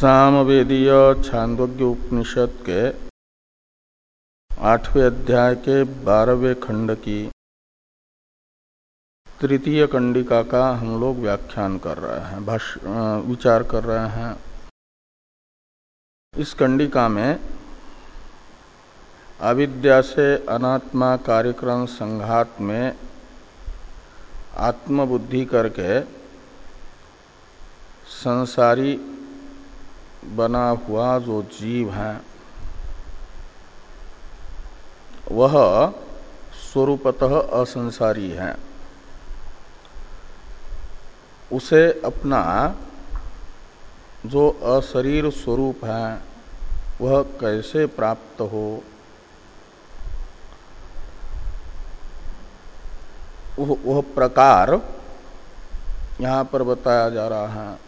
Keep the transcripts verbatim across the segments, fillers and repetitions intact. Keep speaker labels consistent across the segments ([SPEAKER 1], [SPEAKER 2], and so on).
[SPEAKER 1] सामवेदीय छांदोग्य उपनिषद के आठवें अध्याय के बारहवें खंड की तृतीय कंडिका का हम लोग व्याख्यान कर रहे हैं, भाष्य विचार कर रहे हैं। इस कंडिका में अविद्या से अनात्मा कार्यक्रम संघात में आत्मबुद्धि करके संसारी बना हुआ जो जीव है वह स्वरूपतः असंसारी है। उसे अपना जो अशरीर स्वरूप है वह कैसे प्राप्त हो, वह प्रकार यहाँ पर बताया जा रहा है।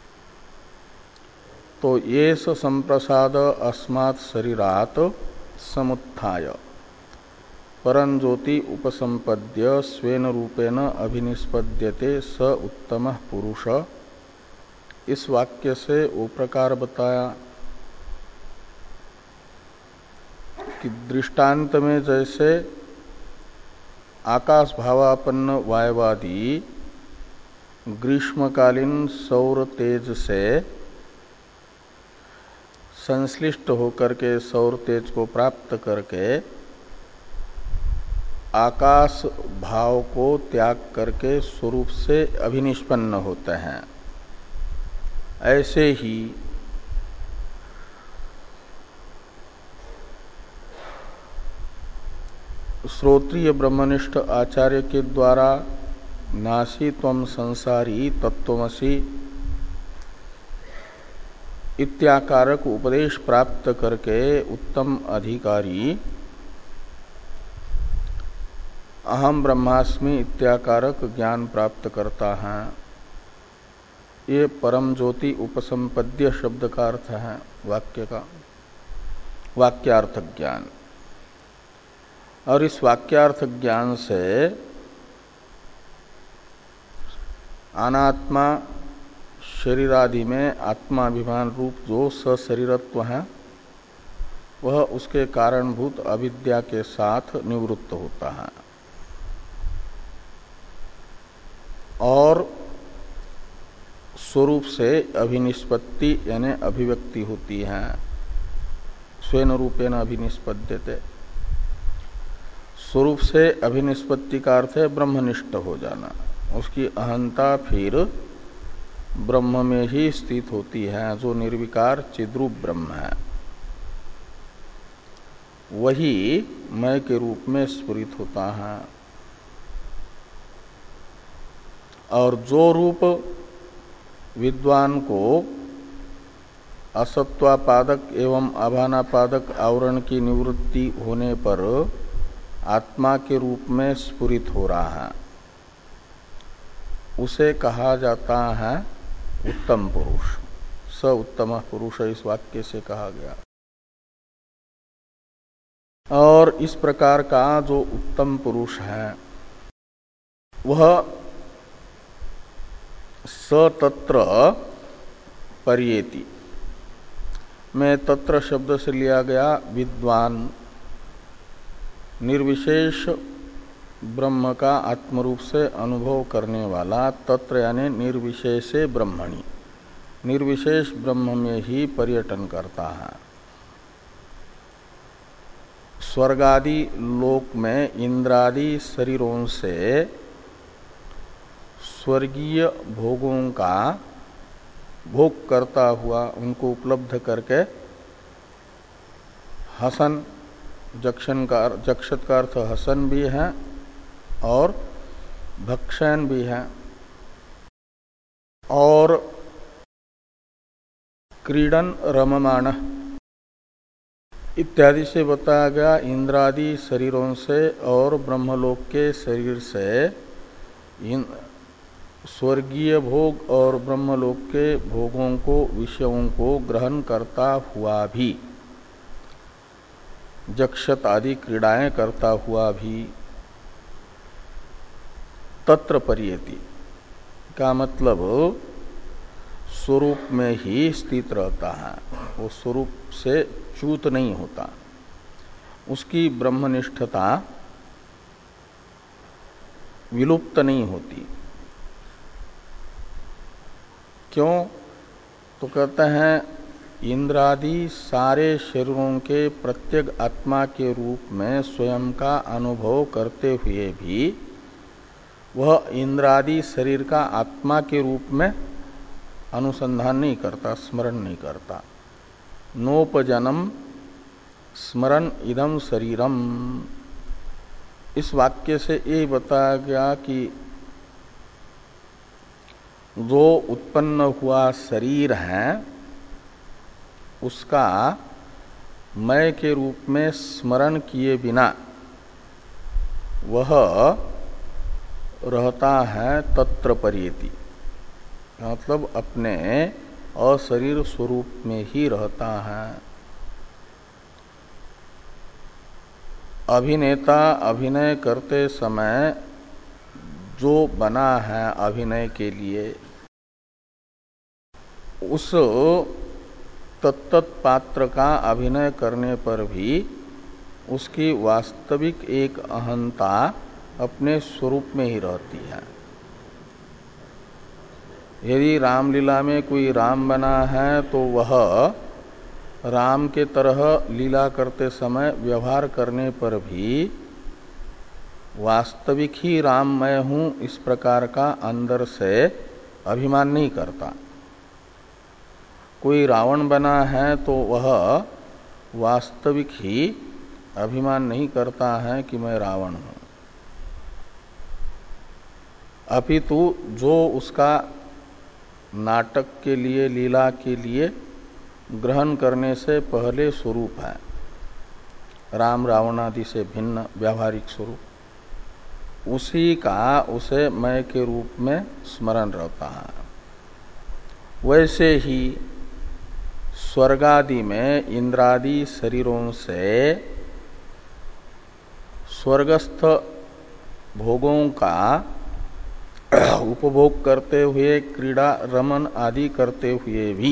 [SPEAKER 1] तो ये संप्रसाद अस्मात् शरीरात् समुत्थाय परं ज्योति उपसंपद्य स्वेन रूपेण अभिनिष्पद्यते स उत्तमः पुरुष। इस वाक्य से वो प्रकार बताया कि दृष्टांत में जैसे आकाश भावापन्न वायवादी ग्रीष्मकालीन सौर तेज से संश्लिष्ट होकर के सौर तेज को प्राप्त करके आकाश भाव को त्याग करके स्वरूप से अभिनिष्पन्न होते हैं, ऐसे ही श्रोत्रिय ब्रह्मनिष्ठ आचार्य के द्वारा नासी त्वं संसारी तत्त्वमसि इत्याकारक उपदेश प्राप्त करके उत्तम अधिकारी अहम ब्रह्मास्मि इत्याकारक ज्ञान प्राप्त करता है। ये परम ज्योति उपसंपद्य शब्द का अर्थ है वाक्य का, वाक्यार्थ ज्ञान। और इस वाक्यार्थ ज्ञान से अनात्मा शरीरादि में आत्माभिमान रूप जो सशरीरत्व है वह उसके कारणभूत अविद्या के साथ निवृत्त होता है और स्वरूप से अभिनिष्पत्ति यानी अभिव्यक्ति होती है। स्वेन रूपेण अभिनिष्पद्यते, स्वरूप से अभिनिष्पत्ति का अर्थ है ब्रह्मनिष्ठ हो जाना। उसकी अहंता फिर ब्रह्म में ही स्थित होती है, जो निर्विकार चिद्रूप ब्रह्म है वही मैं के रूप में स्फुरित होता है। और जो रूप विद्वान को असत्वापादक एवं अभानापादक आवरण की निवृत्ति होने पर आत्मा के रूप में स्फुरित हो रहा है उसे कहा जाता है उत्तम पुरुष। स उत्तम पुरुष इस वाक्य से कहा गया। और इस प्रकार का जो उत्तम पुरुष है वह सतत्र पर्येति में तत्र शब्द से लिया गया विद्वान निर्विशेष ब्रह्म का आत्मरूप से अनुभव करने वाला, तत्र यानी निर्विशेषे ब्रह्मणि, निर्विशेष ब्रह्म में ही पर्यटन करता है। स्वर्गादि लोक में इंद्रादि शरीरों से स्वर्गीय भोगों का भोग करता हुआ उनको उपलब्ध करके हसन, जक्षण का जक्षत का अर्थ हसन भी है और भक्षण भी है, और क्रीडन रममाण इत्यादि से बताया गया। इंद्रादि शरीरों से और ब्रह्मलोक के शरीर से इन स्वर्गीय भोग और ब्रह्मलोक के भोगों को, विषयों को ग्रहण करता हुआ भी, जक्षत आदि क्रीड़ाएं करता हुआ भी तत्र पर्येति का मतलब स्वरूप में ही स्थित रहता है, वो स्वरूप से च्युत नहीं होता, उसकी ब्रह्मनिष्ठता विलुप्त नहीं होती। क्यों? तो कहते हैं इंद्रादि सारे शरीरों के प्रत्येक आत्मा के रूप में स्वयं का अनुभव करते हुए भी वह इंद्रादि शरीर का आत्मा के रूप में अनुसंधान नहीं करता, स्मरण नहीं करता। नोपजनम स्मरण इदम शरीरम, इस वाक्य से ये बताया गया कि जो उत्पन्न हुआ शरीर है उसका मैं के रूप में स्मरण किए बिना वह रहता है तत्र पर्येति, मतलब अपने अशरीर स्वरूप में ही रहता है। अभिनेता अभिनय करते समय जो बना है अभिनय के लिए, उस तत्तत् पात्र का अभिनय करने पर भी उसकी वास्तविक एक अहंता अपने स्वरूप में ही रहती है। यदि रामलीला में कोई राम बना है तो वह राम के तरह लीला करते समय व्यवहार करने पर भी वास्तविक ही राम मैं हूं इस प्रकार का अंदर से अभिमान नहीं करता। कोई रावण बना है तो वह वास्तविक ही अभिमान नहीं करता है कि मैं रावण हूं, अपितु जो उसका नाटक के लिए लीला के लिए ग्रहण करने से पहले स्वरूप है, राम रावण आदि से भिन्न व्यावहारिक स्वरूप, उसी का उसे मैं के रूप में स्मरण रहता है। वैसे ही स्वर्गादि में इंद्रादि शरीरों से स्वर्गस्थ भोगों का उपभोग करते हुए क्रीड़ा रमन आदि करते हुए भी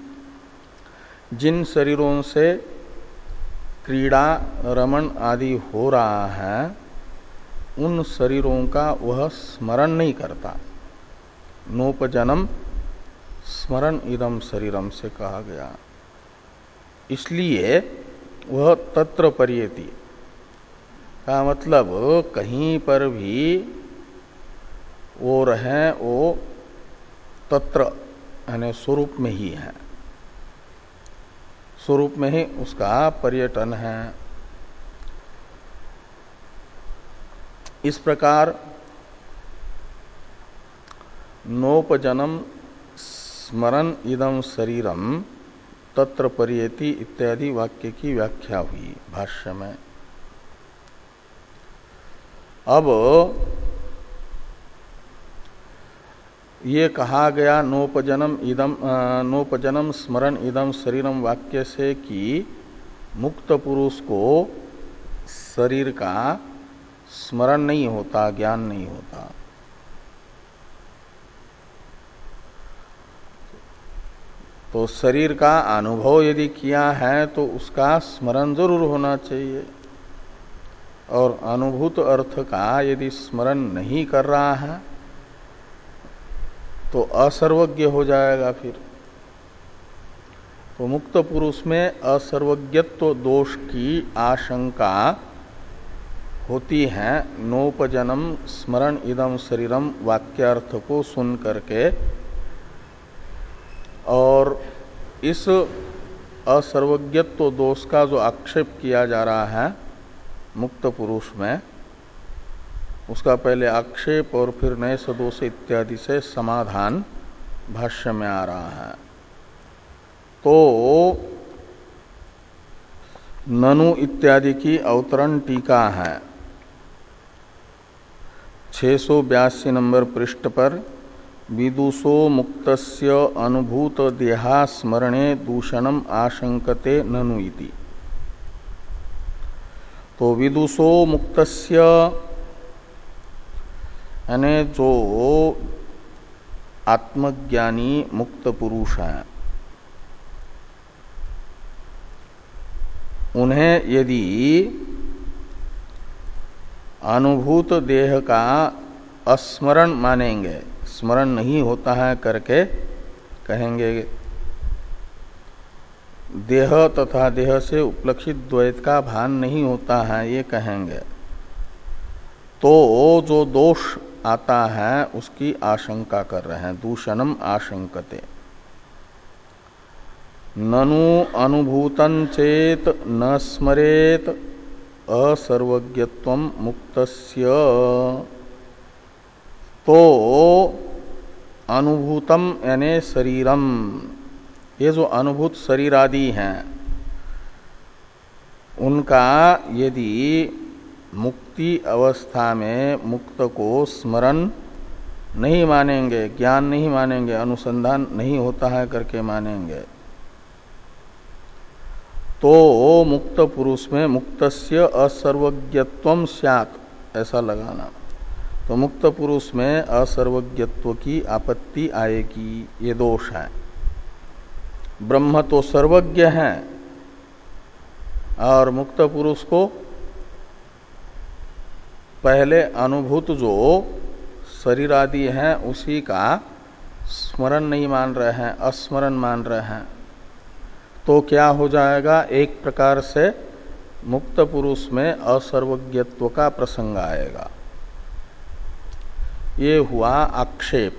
[SPEAKER 1] जिन शरीरों से क्रीड़ा रमन आदि हो रहा है उन शरीरों का वह स्मरण नहीं करता। नोपजनम स्मरण इदम शरीरम से कहा गया, इसलिए वह तत्र पर्येति का मतलब कहीं पर भी वो रहे वो तत्र यानी स्वरूप में ही है, स्वरूप में ही उसका पर्यटन है। इस प्रकार नोपजनम स्मरण इदम शरीरम तत्र पर्येति इत्यादि वाक्य की व्याख्या हुई भाष्य में। अब ये कहा गया नोपजनम इदम नोपजनम स्मरण इदम शरीरम वाक्य से कि मुक्त पुरुष को शरीर का स्मरण नहीं होता, ज्ञान नहीं होता। तो शरीर का अनुभव यदि किया है तो उसका स्मरण जरूर होना चाहिए, और अनुभूत अर्थ का यदि स्मरण नहीं कर रहा है तो असर्वज्ञ हो जाएगा। फिर तो मुक्त पुरुष में असर्वज्ञत्व दोष की आशंका होती है नोपजनम स्मरण इदम शरीरम वाक्यार्थ को सुन करके, और इस असर्वज्ञत्व दोष का जो आक्षेप किया जा रहा है मुक्त पुरुष में, उसका पहले आक्षेप और फिर नए सदोष इत्यादि से समाधान भाष्य में आ रहा है। तो ननु इत्यादि की अवतरण टीका है छह सौ बयासी नंबर पृष्ठ पर, विदुषो मुक्तस्य अनुभूत देहा स्मरणे दूषणम आशंकते ननु इति। तो विदुषो मुक्तस्य यानी जो आत्मज्ञानी मुक्त पुरुष हैं, उन्हें यदि अनुभूत देह का अस्मरण मानेंगे, स्मरण नहीं होता है करके कहेंगे, देह तथा देह से उपलक्षित द्वैत का भान नहीं होता है ये कहेंगे, तो जो दोष आता है उसकी आशंका कर रहे हैं। दूषणम आशंकते। ननु अनुभूतं चेत न स्मरेत असर्वज्ञत्वं मुक्तस्य। तो अनुभूतम यानी शरीरम, ये जो अनुभूत शरीर आदि हैं उनका यदि मुक्ति अवस्था में मुक्त को स्मरण नहीं मानेंगे, ज्ञान नहीं मानेंगे, अनुसंधान नहीं होता है करके मानेंगे, तो मुक्त पुरुष में मुक्तस्य असर्वज्ञत्वम स्यात्, ऐसा लगाना। तो मुक्त पुरुष में असर्वज्ञत्व की आपत्ति आएगी, ये दोष है। ब्रह्म तो सर्वज्ञ है और मुक्त पुरुष को पहले अनुभूत जो शरीर आदि हैं उसी का स्मरण नहीं मान रहे हैं, अस्मरण मान रहे हैं, तो क्या हो जाएगा, एक प्रकार से मुक्त पुरुष में असर्वज्ञत्व का प्रसंग आएगा। ये हुआ आक्षेप।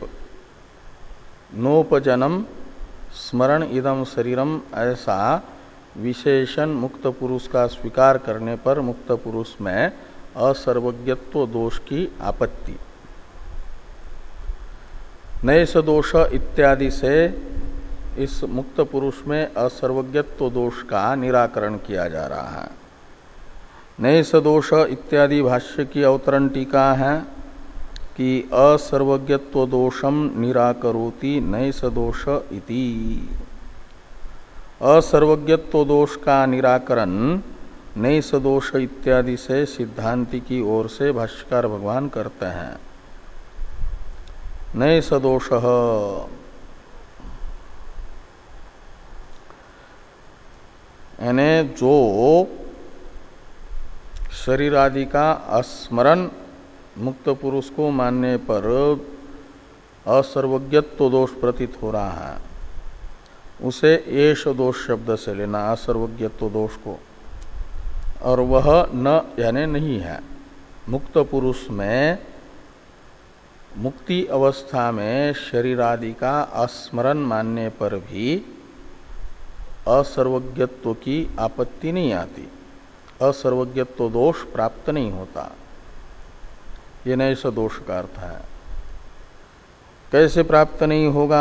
[SPEAKER 1] नोपजनम स्मरण इदम शरीरम, ऐसा विशेषण मुक्त पुरुष का स्वीकार करने पर मुक्त पुरुष में असर्वज्ञत्व दोष की आपत्ति। नैष दोष इत्यादि से इस मुक्त पुरुष में असर्वज्ञत्व दोष का निराकरण किया जा रहा है। नैष दोष इत्यादि भाष्य की अवतरण टीका है कि असर्वज्ञत्व दोषम निराकरोति नैष दोष इति। असर्वज्ञत्व दोष का निराकरण नैष दोष इत्यादि से सिद्धांति की ओर से भाष्यकार भगवान करते हैं। नैष दोष यानी जो शरीर आदि का अस्मरण मुक्त पुरुष को मानने पर असर्वज्ञत्व दोष प्रतीत हो रहा है, उसे एष दोष शब्द से लेना, असर्वज्ञत्व दोष को, और वह न यानी नहीं है। मुक्त पुरुष में मुक्ति अवस्था में शरीर आदि का अस्मरण मानने पर भी असर्वज्ञत्व की आपत्ति नहीं आती, असर्वज्ञत्व दोष प्राप्त नहीं होता। ये नैष दोष का अर्थ है। कैसे प्राप्त नहीं होगा,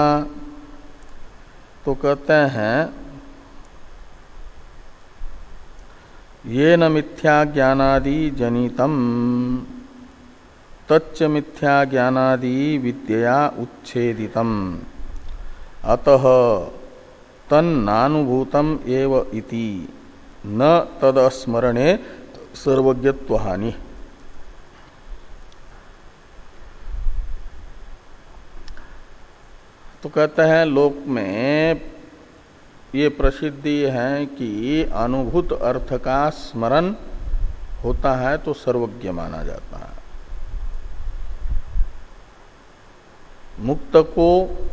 [SPEAKER 1] तो कहते हैं ये न मिथ्या ज्ञानादि जनितम तच्च मिथ्या ज्ञानादि विद्या उच्छेदितम अतः तन्नानुभूतम एव इति न तदस्मरणे सर्वज्ञत्वहानि। तो कहते हैं लोक में ये प्रसिद्धि है कि अनुभूत अर्थ का स्मरण होता है तो सर्वज्ञ माना जाता है। मुक्त को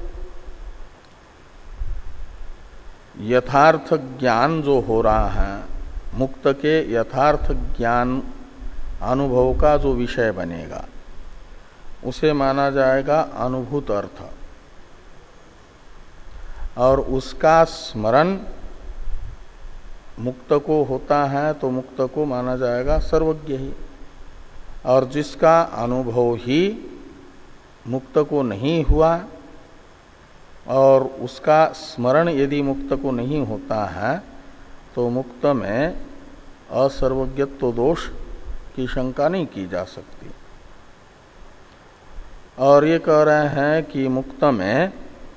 [SPEAKER 1] यथार्थ ज्ञान जो हो रहा है, मुक्त के यथार्थ ज्ञान अनुभव का जो विषय बनेगा उसे माना जाएगा अनुभूत अर्थ, और उसका स्मरण मुक्त को होता है तो मुक्त को माना जाएगा सर्वज्ञ ही। और जिसका अनुभव ही मुक्त को नहीं हुआ और उसका स्मरण यदि मुक्त को नहीं होता है तो मुक्त में असर्वज्ञत्व दोष की शंका नहीं की जा सकती। और ये कह रहे हैं कि मुक्त में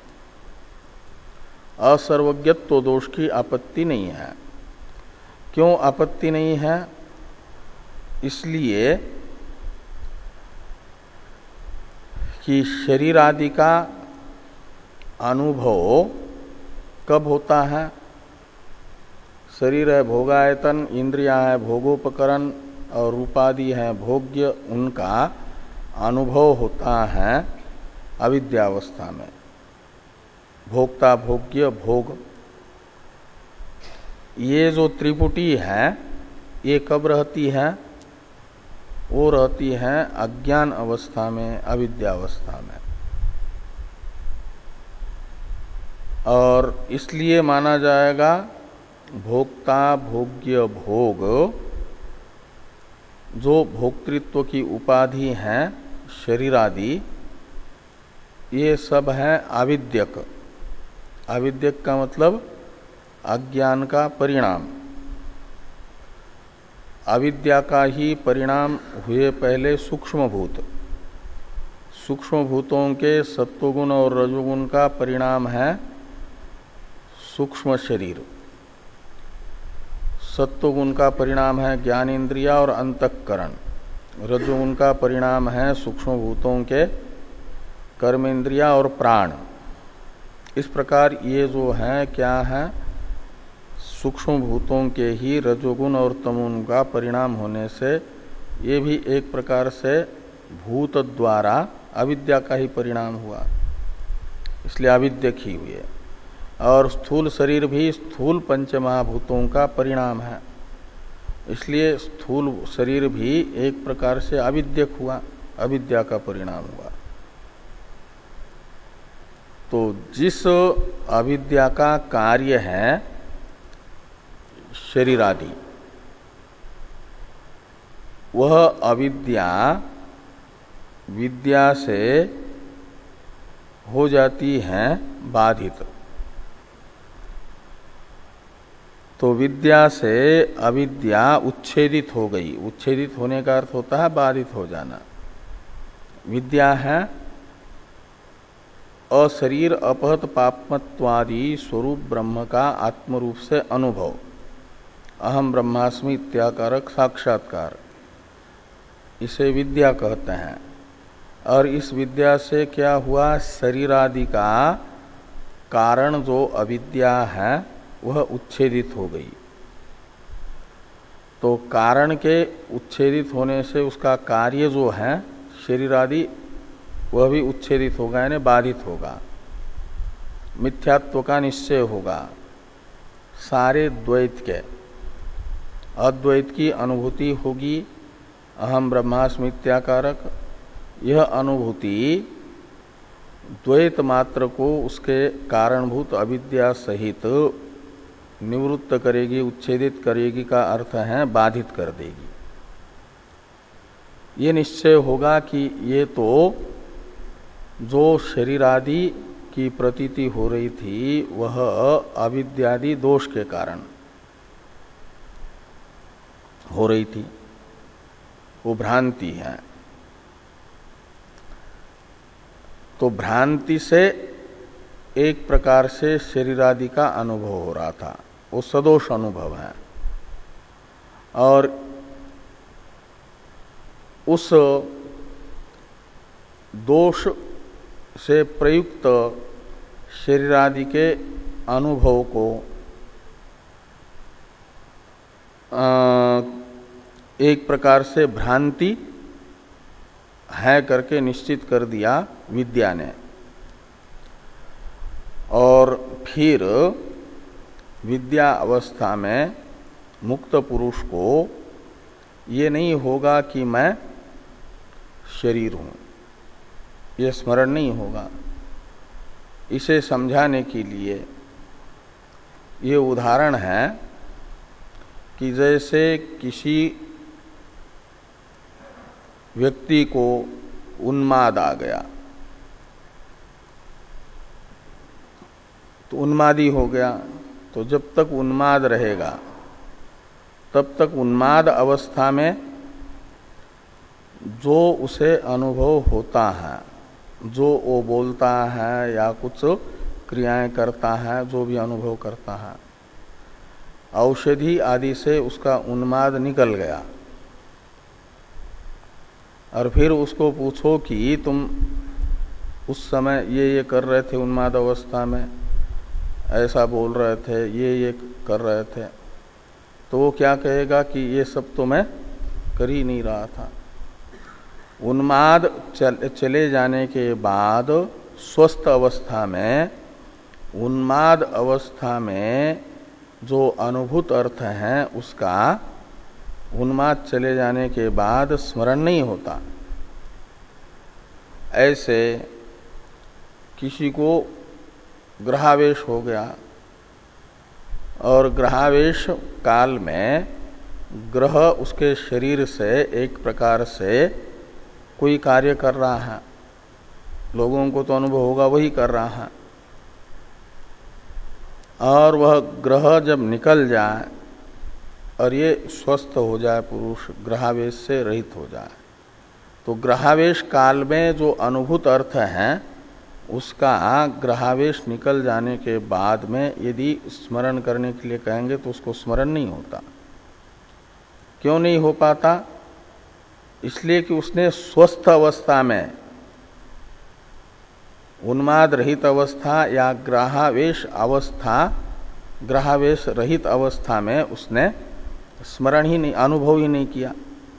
[SPEAKER 1] असर्वज्ञत्व दोष की आपत्ति नहीं है। क्यों आपत्ति नहीं है? इसलिए कि शरीर आदि का अनुभव कब होता है? शरीर है भोगायतन, इंद्रियां है भोगोपकरण और रूपादि है भोग्य, उनका अनुभव होता है अविद्यावस्था में। भोक्ता भोग्य भोग, ये जो त्रिपुटी है ये कब रहती है? वो रहती है अज्ञान अवस्था में, अविद्यावस्था में। और इसलिए माना जाएगा भोक्ता भोग्य भोग जो भोक्तृत्व की उपाधि है शरीर आदि, ये सब है आविद्यक। आविद्यक का मतलब अज्ञान का परिणाम। अविद्या का ही परिणाम हुए पहले सूक्ष्म भूत। सूक्ष्म भूतों के सत्वगुण और रजोगुण का परिणाम है सूक्ष्म शरीर। सत्वगुण का परिणाम है ज्ञानेन्द्रिया और अंतःकरण। रजोगुण का परिणाम है सूक्ष्म भूतों के कर्मेंद्रिया और प्राण। इस प्रकार ये जो है क्या है? सूक्ष्म भूतों के ही रजोगुण और तमोगुण का परिणाम होने से ये भी एक प्रकार से भूत द्वारा अविद्या का ही परिणाम हुआ, इसलिए अविद्यक ही हुए। और स्थूल शरीर भी स्थूल पंचमहाभूतों का परिणाम है, इसलिए स्थूल शरीर भी एक प्रकार से अविद्यक हुआ, अविद्या का परिणाम हुआ। तो जिस अविद्या का कार्य है शरीर आदि, वह अविद्या विद्या से हो जाती है बाधित। तो विद्या से अविद्या उच्छेदित हो गई। उच्छेदित होने का अर्थ होता है बाधित हो जाना। विद्या है अशरीर अपहत पापमत्वादि स्वरूप ब्रह्म का आत्म रूप से अनुभव, अहम ब्रह्मास्मि इत्याकारक साक्षात्कार, इसे विद्या कहते हैं। और इस विद्या से क्या हुआ? शरीर आदि का कारण जो अविद्या है वह उच्छेदित हो गई। तो कारण के उच्छेदित होने से उसका कार्य जो है शरीर आदि, वह भी उच्छेदित होगा, यानी बाधित होगा। मिथ्यात्व का निश्चय होगा। सारे द्वैत के, अद्वैत की अनुभूति होगी, अहम ब्रह्मास्मि इत्याकारक। यह अनुभूति द्वैत मात्र को उसके कारणभूत अविद्या सहित निवृत्त करेगी, उच्छेदित करेगी का अर्थ है बाधित कर देगी। ये निश्चय होगा कि ये तो जो शरीर आदि की प्रतीति हो रही थी वह अविद्यादि दोष के कारण हो रही थी, वो भ्रांति है। तो भ्रांति से एक प्रकार से शरीर आदि का अनुभव हो रहा था, वो सदोष अनुभव है। और उस दोष से प्रयुक्त शरीर आदि के अनुभव को एक प्रकार से भ्रांति है करके निश्चित कर दिया विद्या ने। और फिर विद्या अवस्था में मुक्त पुरुष को ये नहीं होगा कि मैं शरीर हूं, ये स्मरण नहीं होगा। इसे समझाने के लिए ये उदाहरण है कि जैसे किसी व्यक्ति को उन्माद आ गया, तो उन्मादी हो गया, तो जब तक उन्माद रहेगा तब तक उन्माद अवस्था में जो उसे अनुभव होता है, जो वो बोलता है या कुछ क्रियाएं करता है, जो भी अनुभव करता है, औषधि आदि से उसका उन्माद निकल गया। और फिर उसको पूछो कि तुम उस समय ये ये कर रहे थे उन्माद अवस्था में, ऐसा बोल रहे थे, ये ये कर रहे थे, तो वो क्या कहेगा कि ये सब तो मैं कर ही नहीं रहा था। उन्माद चल, चले जाने के बाद स्वस्थ अवस्था में, उन्माद अवस्था में जो अनुभूत अर्थ है उसका उन्माद चले जाने के बाद स्मरण नहीं होता। ऐसे किसी को ग्रहावेश हो गया और ग्रहावेश काल में ग्रह उसके शरीर से एक प्रकार से कोई कार्य कर रहा है, लोगों को तो अनुभव होगा वही कर रहा है, और वह ग्रह जब निकल जाए और ये स्वस्थ हो जाए, पुरुष ग्रहावेश से रहित हो जाए, तो ग्रहावेश काल में जो अनुभूत अर्थ है उसका ग्रहावेश निकल जाने के बाद में यदि स्मरण करने के लिए कहेंगे तो उसको स्मरण नहीं होता। क्यों नहीं हो पाता? इसलिए कि उसने स्वस्थ अवस्था में, उन्माद रहित अवस्था या ग्रहावेश अवस्था, ग्रहावेश रहित अवस्था में उसने स्मरण ही नहीं, अनुभव ही नहीं किया।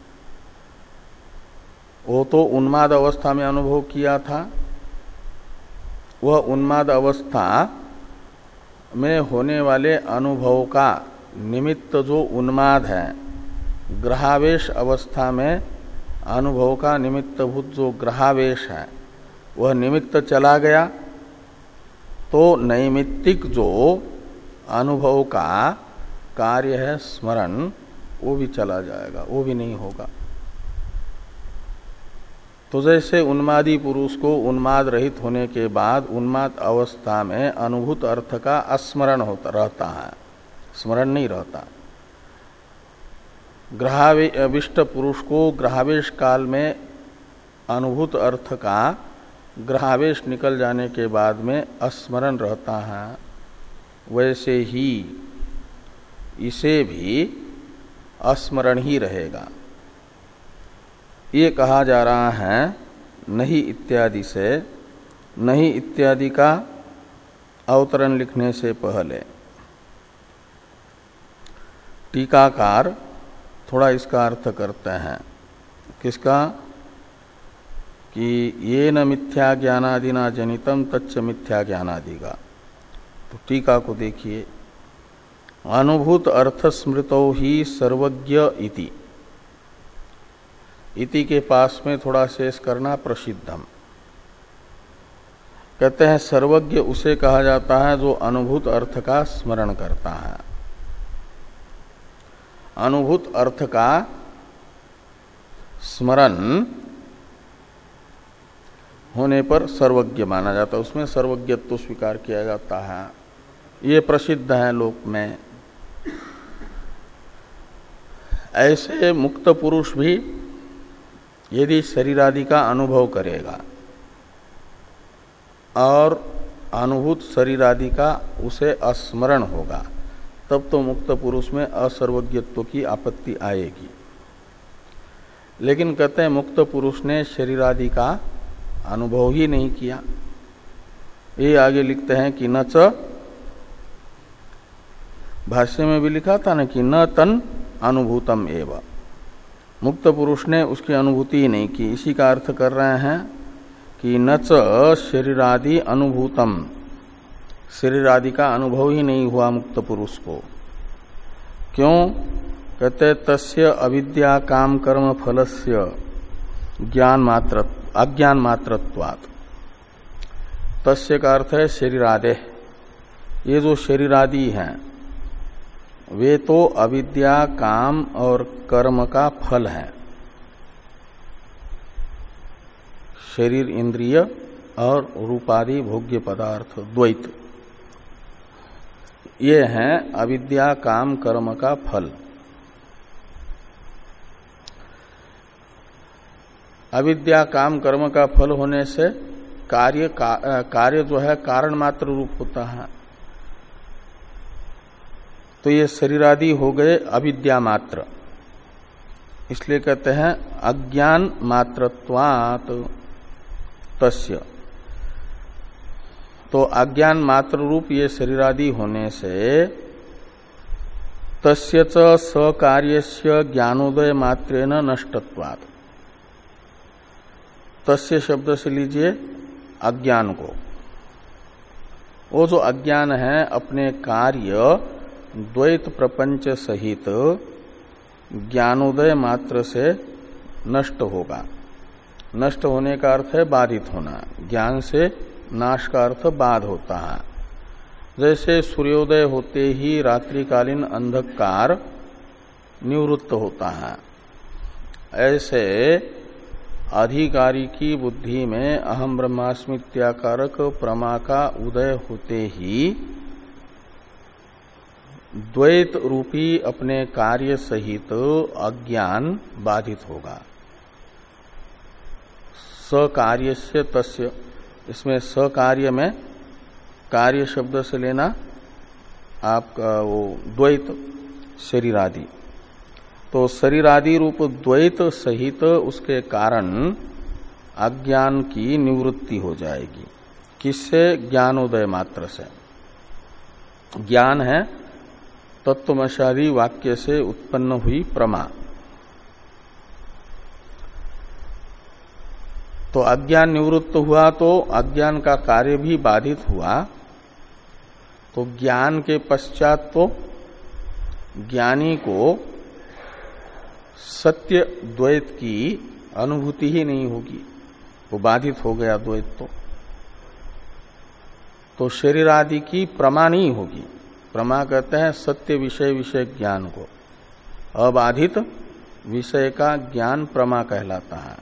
[SPEAKER 1] वो तो उन्माद अवस्था में अनुभव किया था। वह उन्माद अवस्था में होने वाले अनुभव का निमित्त जो उन्माद है, ग्रहावेश अवस्था में अनुभव का निमित्तभूत जो ग्रहावेश है, वह निमित्त चला गया तो नैमित्तिक जो अनुभव का कार्य है स्मरण, वो भी चला जाएगा, वो भी नहीं होगा। तो जैसे उन्मादी पुरुष को उन्माद रहित होने के बाद उन्माद अवस्था में अनुभूत अर्थ का अस्मरण होता रहता है, स्मरण नहीं रहता। ग्रहाविष्ट पुरुष को ग्रहावेश काल में अनुभूत अर्थ का ग्रहावेश निकल जाने के बाद में अस्मरण रहता है, वैसे ही इसे भी अस्मरण ही रहेगा। ये कहा जा रहा है नहीं इत्यादि से। नहीं इत्यादि का अवतरण लिखने से पहले टीकाकार थोड़ा इसका अर्थ करते हैं। किसका? कि ये न मिथ्या ज्ञानादिना जनितम तच्च मिथ्या ज्ञानादि का। तो टीका को देखिए, अनुभूत अर्थ स्मृतौ ही सर्वज्ञ इति। इति के पास में थोड़ा शेष करना प्रसिद्धम। कहते हैं सर्वज्ञ उसे कहा जाता है जो अनुभूत अर्थ का स्मरण करता है। अनुभूत अर्थ का स्मरण होने पर सर्वज्ञ माना जाता है, उसमें सर्वज्ञत्व स्वीकार किया जाता है। ये प्रसिद्ध है लोक में। ऐसे मुक्त पुरुष भी यदि शरीर आदि का अनुभव करेगा और अनुभूत शरीर आदि का उसे अस्मरण होगा, तब तो मुक्त पुरुष में असर्वज्ञत्व की आपत्ति आएगी। लेकिन कहते हैं मुक्त पुरुष ने शरीर आदि का अनुभव ही नहीं किया। ये आगे लिखते हैं कि न च, भाष्य में भी लिखा था ना कि न तन अनुभूतम एव। मुक्त पुरुष ने उसकी अनुभूति ही नहीं की। इसी का अर्थ कर रहे हैं कि न च शरीरादि अनुभूतम, शरीर आदि का अनुभव ही नहीं हुआ मुक्त पुरुष को। क्यों? कहते तस्य अविद्या काम कर्म फलस्य ज्ञान मात्र अज्ञान मात्रत्वात्। तस्य का अर्थ है शरीरादे। ये जो शरीरादि हैं वे तो अविद्या काम और कर्म का फल है। शरीर इंद्रिय और रूपादि भोग्य पदार्थ द्वैत, ये हैं अविद्या काम कर्म का फल। अविद्या काम कर्म का फल होने से कार्य का, कार्य जो है कारण मात्र रूप होता है। तो ये शरीरादि हो गए अविद्या मात्र, इसलिए कहते हैं अज्ञान मात्रत्वात् तस्य। तो अज्ञान मात्र रूप ये शरीरादि होने से तस्य च सकार्यस्य ज्ञानोदय मात्रेन नष्टत्वात्। तस्य शब्द से लीजिए अज्ञान को। वो जो अज्ञान है अपने कार्य द्वैत प्रपंच सहित ज्ञानोदय मात्र से नष्ट होगा। नष्ट होने का अर्थ है बाधित होना। ज्ञान से नाश का अर्थ बाध होता है। जैसे सूर्योदय होते ही रात्रिकालीन अंधकार निवृत्त होता है, ऐसे अधिकारी की बुद्धि में अहम ब्रह्मास्मित्याकारक प्रमा का उदय होते ही द्वैत रूपी अपने कार्य सहित अज्ञान बाधित होगा। सकार्यस्य तस्य, इसमें सकार्य में कार्य शब्द से लेना आपका वो द्वैत शरीरादि। तो शरीरादि रूप द्वैत सहित उसके कारण अज्ञान की निवृत्ति हो जाएगी। किससे? ज्ञानोदय मात्र से। ज्ञान है तत्वमशादी वाक्य से उत्पन्न हुई प्रमा। तो अज्ञान निवृत्त हुआ तो अज्ञान का कार्य भी बाधित हुआ। तो ज्ञान के पश्चात तो ज्ञानी को सत्य द्वैत की अनुभूति ही नहीं होगी, वो बाधित हो गया द्वैत। तो तो शरीर आदि की प्रमा नहीं होगी। प्रमा कहते हैं सत्य विषय विषय ज्ञान को। अबाधित विषय का ज्ञान प्रमा कहलाता है।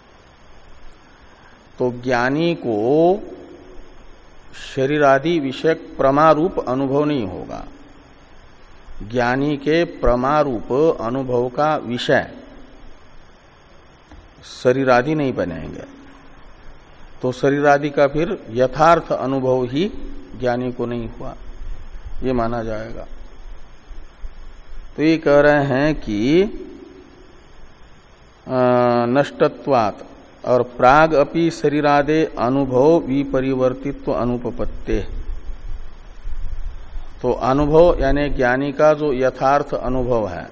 [SPEAKER 1] तो ज्ञानी को शरीर आदि विषयक प्रमारूप अनुभव नहीं होगा। ज्ञानी के प्रमारूप अनुभव का विषय शरीर आदि नहीं बनेंगे। तो शरीर आदि का फिर यथार्थ अनुभव ही ज्ञानी को नहीं हुआ, ये माना जाएगा। तो ये कह रहे हैं कि नष्टत्वात् और प्राग अपि शरीरादे अनुभव विपरिवर्तित्व अनुपपत्ते। तो अनुभव यानी ज्ञानी का जो यथार्थ अनुभव है,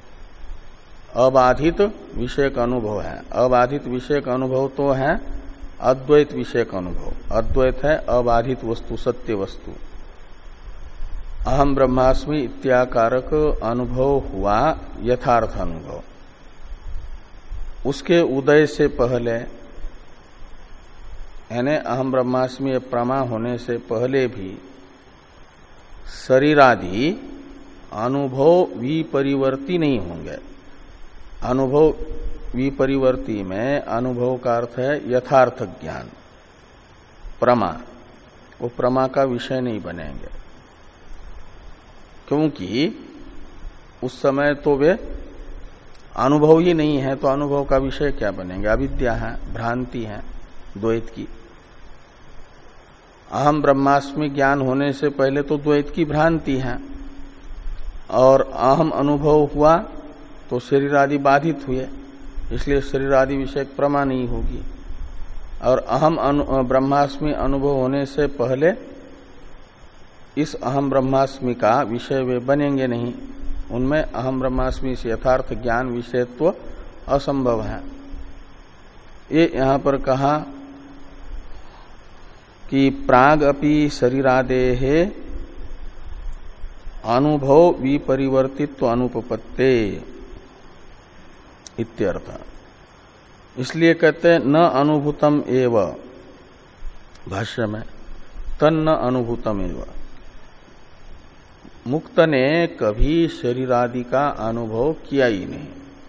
[SPEAKER 1] अबाधित विषयक अनुभव है। अबाधित विषयक अनुभव तो है अद्वैत विषयक अनुभव। अद्वैत है अबाधित वस्तु, सत्य वस्तु। अहम ब्रह्मास्मि इत्याकारक अनुभव हुआ यथार्थ अनुभव। उसके उदय से पहले यानी अहम ब्रह्मास्मि प्रमा होने से पहले भी शरीरादि अनुभव विपरिवर्ती नहीं होंगे। अनुभव विपरिवर्ती में अनुभव का अर्थ है यथार्थ ज्ञान, प्रमा। वो प्रमा का विषय नहीं बनेंगे, क्योंकि उस समय तो वे अनुभव ही नहीं है। तो अनुभव का विषय क्या बनेंगे? अविद्या है, भ्रांति है द्वैत की। अहम ब्रह्मास्मि ज्ञान होने से पहले तो द्वैत की भ्रांति है, और अहम अनुभव हुआ तो शरीर आदि बाधित हुए, इसलिए शरीर आदि विषय प्रमा नहीं होगी। और अहम अनु, ब्रह्मास्मि अनुभव होने से पहले इस अहम ब्रह्मास्मि का विषय वे बनेंगे नहीं। उनमें अहम ब्रह्मास्मि से यथार्थ ज्ञान विषयत्व असंभव है। ये यहां पर कहा कि प्राग अपि शरीरादेः अनुभव विपरिवर्तित्व अनुपपत्ते इत्यर्थ। इसलिए कहते हैं न अनुभूतम एव, भाष्य में तन्न अनुभूतम एव। मुक्त ने कभी शरीर आदि का अनुभव किया ही नहीं।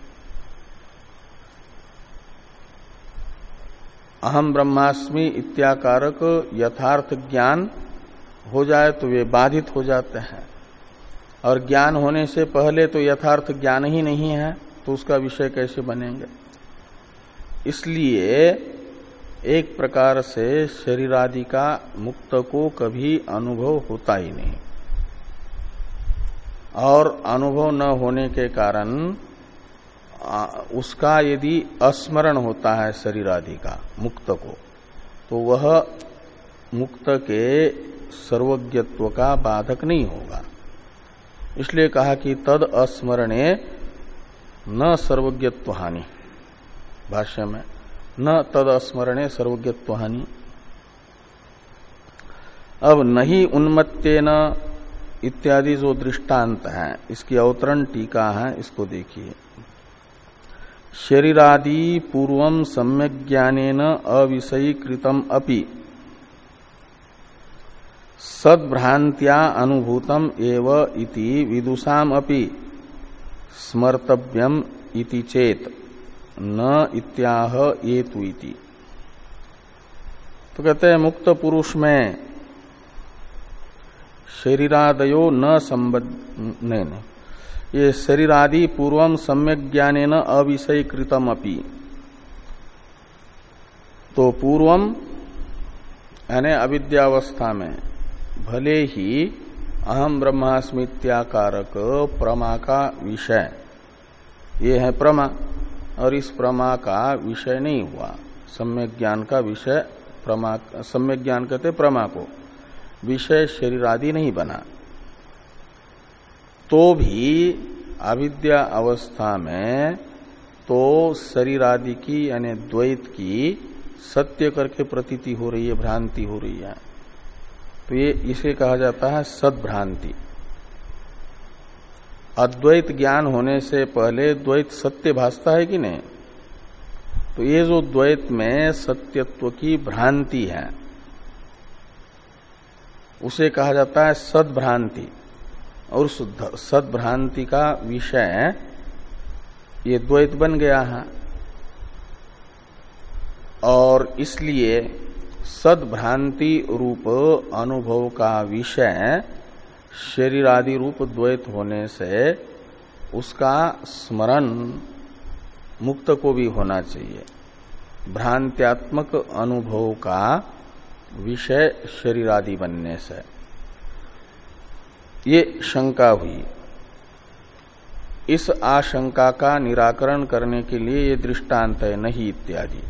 [SPEAKER 1] अहम ब्रह्मास्मि इत्याकारक यथार्थ ज्ञान हो जाए तो वे बाधित हो जाते हैं, और ज्ञान होने से पहले तो यथार्थ ज्ञान ही नहीं है, तो उसका विषय कैसे बनेंगे? इसलिए एक प्रकार से शरीर आदि का मुक्त को कभी अनुभव होता ही नहीं, और अनुभव न होने के कारण उसका यदि स्मरण होता है शरीर आदि का मुक्त को, तो वह मुक्त के सर्वज्ञत्व का बाधक नहीं होगा। इसलिए कहा कि तद अस्मरणे न सर्वज्ञत्व हानि, भाष्य में न तद अस्मरणे सर्वज्ञत्व हानि। अब नहीं उन्मत्तेन इत्यादि जो दृष्टांत है, इसकी अवतरण टीका है, इसको देखिए। शरीरादि पूर्वं सम्यक् ज्ञानेन अविषयीकृतम अपि सद्भ्रांत्या अनुभूतम एव इति विदुषाम अपि स्मर्तव्यम इति चेत न इत्याह एतु इति। तो कहते हैं मुक्त पुरुष में शरीरादयो न संबद्ध, नहीं नहीं, ये शरीरादि पूर्वम सम्यक ज्ञानेन अविषयीकृतम अपि। तो पूर्वम यानी अविद्यावस्था में भले ही अहम ब्रह्मास्मित्याकारक प्रमा का विषय ये है प्रमा, और इस प्रमा का विषय नहीं हुआ। सम्यक ज्ञान का विषय प्रमा, सम्यक ज्ञान कहते प्रमा को, विषय शरीर आदि नहीं बना, तो भी अविद्या अवस्था में तो शरीर आदि की यानी द्वैत की सत्य करके प्रतीति हो रही है, भ्रांति हो रही है। तो ये इसे कहा जाता है सद्भ्रांति। अद्वैत ज्ञान होने से पहले द्वैत सत्य भासता है कि नहीं? तो ये जो द्वैत में सत्यत्व की भ्रांति है उसे कहा जाता है सद्भ्रांति। और उस सद्भ्रांति का विषय ये द्वैत बन गया है, और इसलिए सद्भ्रांति रूप अनुभव का विषय शरीर आदि रूप द्वैत होने से उसका स्मरण मुक्त को भी होना चाहिए। भ्रांत्यात्मक अनुभव का विषय शरीर आदि बनने से ये शंका हुई। इस आशंका का निराकरण करने के लिए ये दृष्टांत है नहीं इत्यादि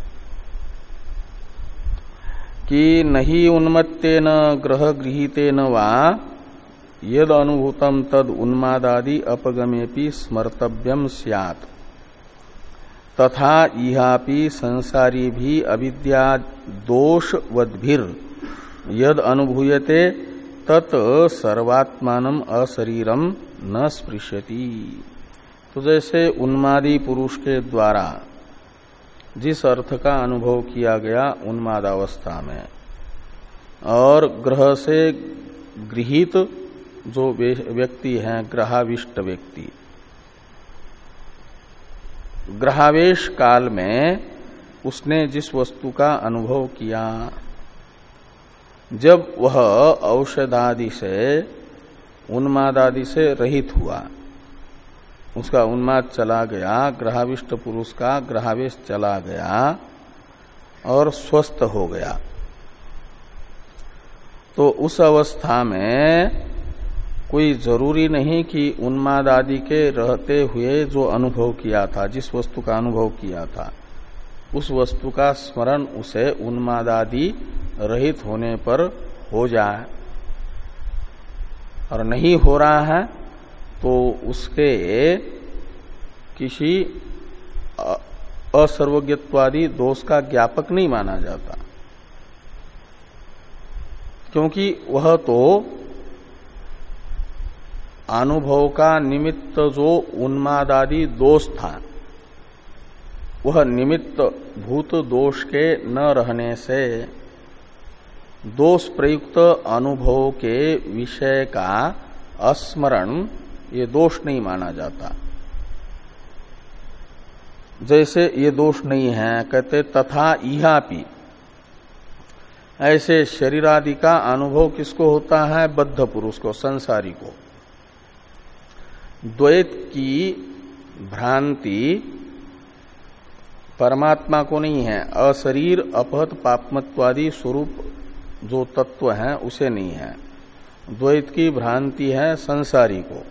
[SPEAKER 1] कि नहीं उन्मत्तेन ग्रह गृहीतेन वा यद अनुभूतम तद उन्मादादि अपगमेपि स्मर्तव्यम स्यात् तथा इहापि संसारी भी अविद्या दोषवद्भिर यद अनुभूयते तत् सर्वात्मानम अशरीरम न स्पृशति। तो जैसे उन्मादी पुरुष के द्वारा जिस अर्थ का अनुभव किया गया उन्मादावस्था में, और ग्रह से गृहीत जो व्यक्ति है ग्रहाविष्ट व्यक्ति, ग्रहावेश काल में उसने जिस वस्तु का अनुभव किया, जब वह औषधादि से उन्मादादि से रहित हुआ, उसका उन्माद चला गया, ग्रहाविष्ट पुरुष का ग्रहावेश चला गया और स्वस्थ हो गया, तो उस अवस्था में कोई जरूरी नहीं कि उन्माद आदि के रहते हुए जो अनुभव किया था, जिस वस्तु का अनुभव किया था, उस वस्तु का स्मरण उसे उन्माद आदि रहित होने पर हो जाए। और नहीं हो रहा है तो उसके किसी असर्वज्ञत्वादि दोष का ज्ञापक नहीं माना जाता, क्योंकि वह तो अनुभव का निमित्त जो उन्मादादि दोष था, वह निमित्त भूत दोष के न रहने से दोष प्रयुक्त अनुभव के विषय का अस्मरण ये दोष नहीं माना जाता। जैसे ये दोष नहीं है, कहते तथा इहापि, ऐसे शरीरादि का अनुभव किसको होता है? बद्ध पुरुष को, संसारी को। द्वैत की भ्रांति परमात्मा को नहीं है, अशरीर अपहत पापमत्वादि स्वरूप जो तत्व है उसे नहीं है। द्वैत की भ्रांति है संसारी को।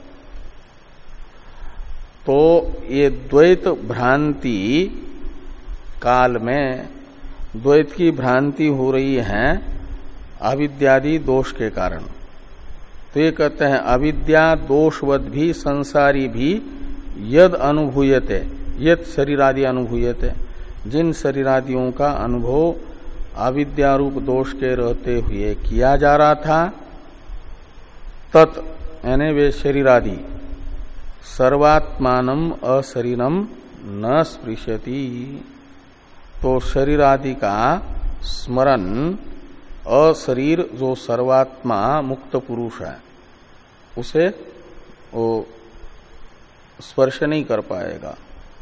[SPEAKER 1] तो ये द्वैत भ्रांति काल में द्वैत की भ्रांति हो रही है अविद्यादि दोष के कारण। तो ये कहते हैं अविद्या दोषवद भी संसारी भी यद अनुभूयते, यद शरीरादि अनुभूयते, जिन शरीरादियों का अनुभव अविद्यारूप दोष के रहते हुए किया जा रहा था, तत् यानी वे शरीरादि सर्वात्मानम अशरीरम न स्पृशति। तो शरीरादि का स्मरण अशरीर जो सर्वात्मा मुक्त पुरुष है उसे वो स्पर्श नहीं कर पाएगा,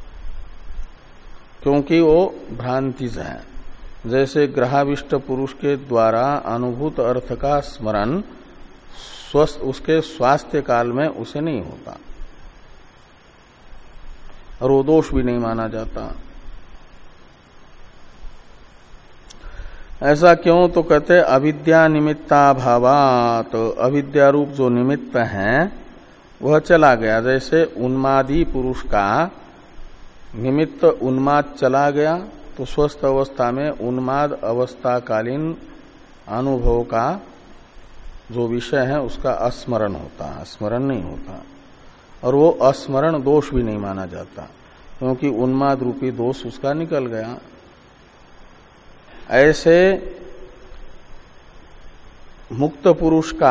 [SPEAKER 1] क्योंकि वो भ्रांतिज है। जैसे ग्रहाविष्ट पुरुष के द्वारा अनुभूत अर्थ का स्मरण स्वस्थ उसके स्वास्थ्य काल में उसे नहीं होता और वो दोष भी नहीं माना जाता। ऐसा क्यों? तो कहते अविद्या निमित्ताभावात, तो अविद्या रूप जो निमित्त है वह चला गया। जैसे उन्मादी पुरुष का निमित्त उन्माद चला गया तो स्वस्थ अवस्था में उन्माद अवस्थाकालीन अनुभव का जो विषय है उसका अस्मरण होता है, स्मरण नहीं होता। और वो अस्मरण दोष भी नहीं माना जाता, क्योंकि उन्माद रूपी दोष उसका निकल गया। ऐसे मुक्त पुरुष का